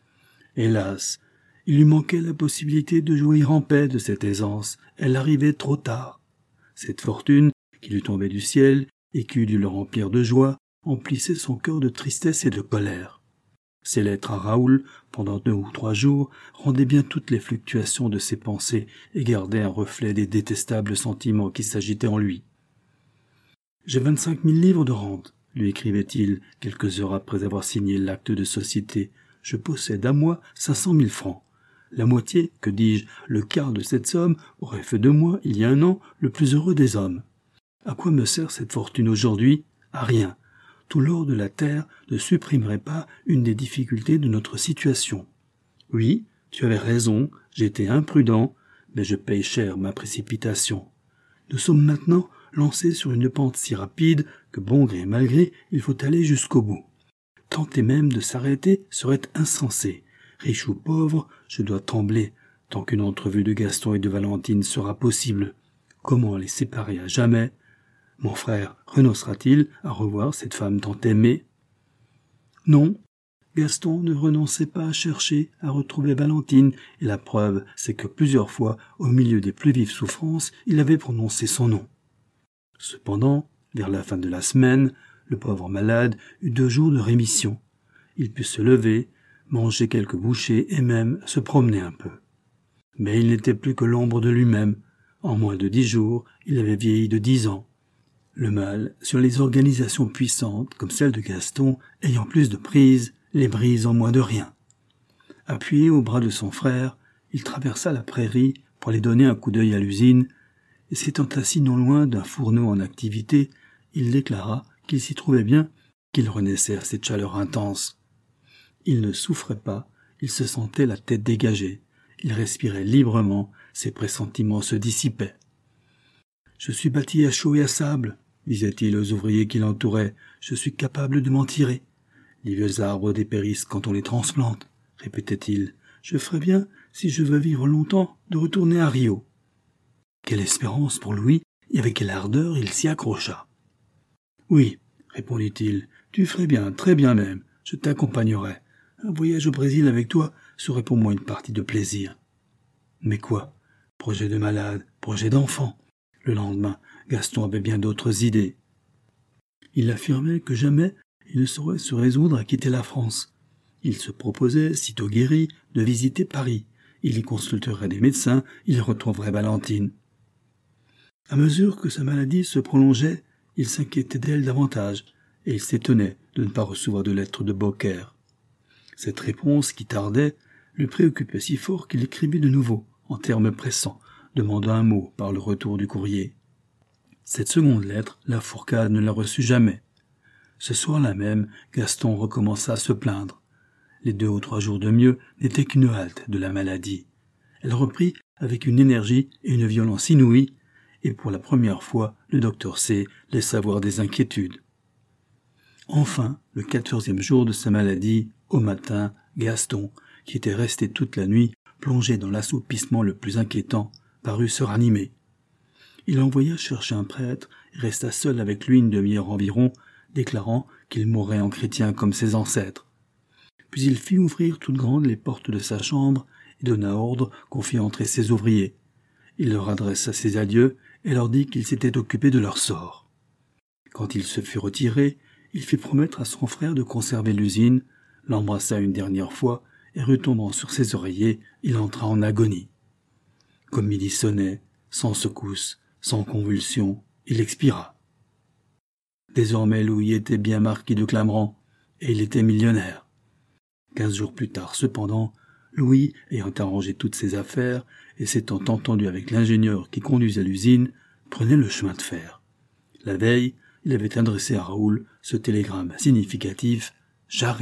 Hélas, il lui manquait la possibilité de jouir en paix de cette aisance. Elle arrivait trop tard. Cette fortune, qui lui tombait du ciel et qui eût dû le remplir de joie, emplissait son cœur de tristesse et de colère. Ses lettres à Raoul, pendant 2 ou 3 jours, rendaient bien toutes les fluctuations de ses pensées et gardaient un reflet des détestables sentiments qui s'agitaient en lui. « J'ai 25 000 livres de rente, » lui écrivait-il, quelques heures après avoir signé l'acte de société. « Je possède à moi 500 000 francs. La moitié, que dis-je, le quart de cette somme aurait fait de moi, il y a 1 an, le plus heureux des hommes. À quoi me sert cette fortune aujourd'hui? À rien. Tout l'or de la terre ne supprimerait pas une des difficultés de notre situation. Oui, tu avais raison, j'étais imprudent, mais je paye cher ma précipitation. Nous sommes maintenant lancés sur une pente si rapide que bon gré mal gré, il faut aller jusqu'au bout. Tenter même de s'arrêter serait insensé. Riche ou pauvre, je dois trembler tant qu'une entrevue de Gaston et de Valentine sera possible. Comment les séparer à jamais? Mon frère renoncera-t-il à revoir cette femme tant aimée? Non, Gaston ne renonçait pas à chercher à retrouver Valentine, et la preuve, c'est que plusieurs fois, au milieu des plus vives souffrances, il avait prononcé son nom. Cependant, vers la fin de la semaine, le pauvre malade eut 2 jours de rémission. Il put se lever, manger quelques bouchées et même se promener un peu. Mais il n'était plus que l'ombre de lui-même. En moins de 10 jours, il avait vieilli de 10 ans. Le mal, sur les organisations puissantes, comme celle de Gaston, ayant plus de prise, les brise en moins de rien. Appuyé au bras de son frère, il traversa la prairie pour aller donner un coup d'œil à l'usine, et s'étant assis non loin d'un fourneau en activité, il déclara qu'il s'y trouvait bien, qu'il renaissait à cette chaleur intense. Il ne souffrait pas, il se sentait la tête dégagée, il respirait librement, ses pressentiments se dissipaient. « Je suis bâti à chaud et à sable, » disait-il aux ouvriers qui l'entouraient. « Je suis capable de m'en tirer. Les vieux arbres dépérissent quand on les transplante, » répétait-il. « Je ferais bien, si je veux vivre longtemps, de retourner à Rio. » Quelle espérance pour Louis, et avec quelle ardeur il s'y accrocha. « Oui, » répondit-il, « tu ferais bien, très bien même, je t'accompagnerai. Un voyage au Brésil avec toi serait pour moi une partie de plaisir. » Mais quoi? Projet de malade, projet d'enfant. Le lendemain, Gaston avait bien d'autres idées. Il affirmait que jamais il ne saurait se résoudre à quitter la France. Il se proposait, sitôt guéri, de visiter Paris. Il y consulterait des médecins, il y retrouverait Valentine. À mesure que sa maladie se prolongeait, il s'inquiétait d'elle davantage, et il s'étonnait de ne pas recevoir de lettres de Beaucaire. Cette réponse, qui tardait, le préoccupait si fort qu'il écrivit de nouveau, en termes pressants, demandant un mot par le retour du courrier. Cette seconde lettre, la Fourcade ne la reçut jamais. Ce soir-là même, Gaston recommença à se plaindre. Les 2 ou 3 jours de mieux n'étaient qu'une halte de la maladie. Elle reprit avec une énergie et une violence inouïes, et pour la première fois, le docteur C laissa voir des inquiétudes. Enfin, le 14e jour de sa maladie, au matin, Gaston, qui était resté toute la nuit, plongé dans l'assoupissement le plus inquiétant, parut se ranimer. Il envoya chercher un prêtre et resta seul avec lui une demi-heure environ, déclarant qu'il mourrait en chrétien comme ses ancêtres. Puis il fit ouvrir toutes grandes les portes de sa chambre et donna ordre qu'on fît entrer ses ouvriers. Il leur adressa ses adieux et leur dit qu'il s'était occupé de leur sort. Quand il se fut retiré, il fit promettre à son frère de conserver l'usine, l'embrassa une dernière fois, et retombant sur ses oreillers, il entra en agonie. Comme midi sonnait, sans secousse, sans convulsion, il expira. Désormais Louis était bien marquis de Clamrans, et il était millionnaire. 15 jours plus tard, cependant, Louis, ayant arrangé toutes ses affaires, et s'étant entendu avec l'ingénieur qui conduisait l'usine, prenait le chemin de fer. La veille, il avait adressé à Raoul ce télégramme significatif « J'arrive ».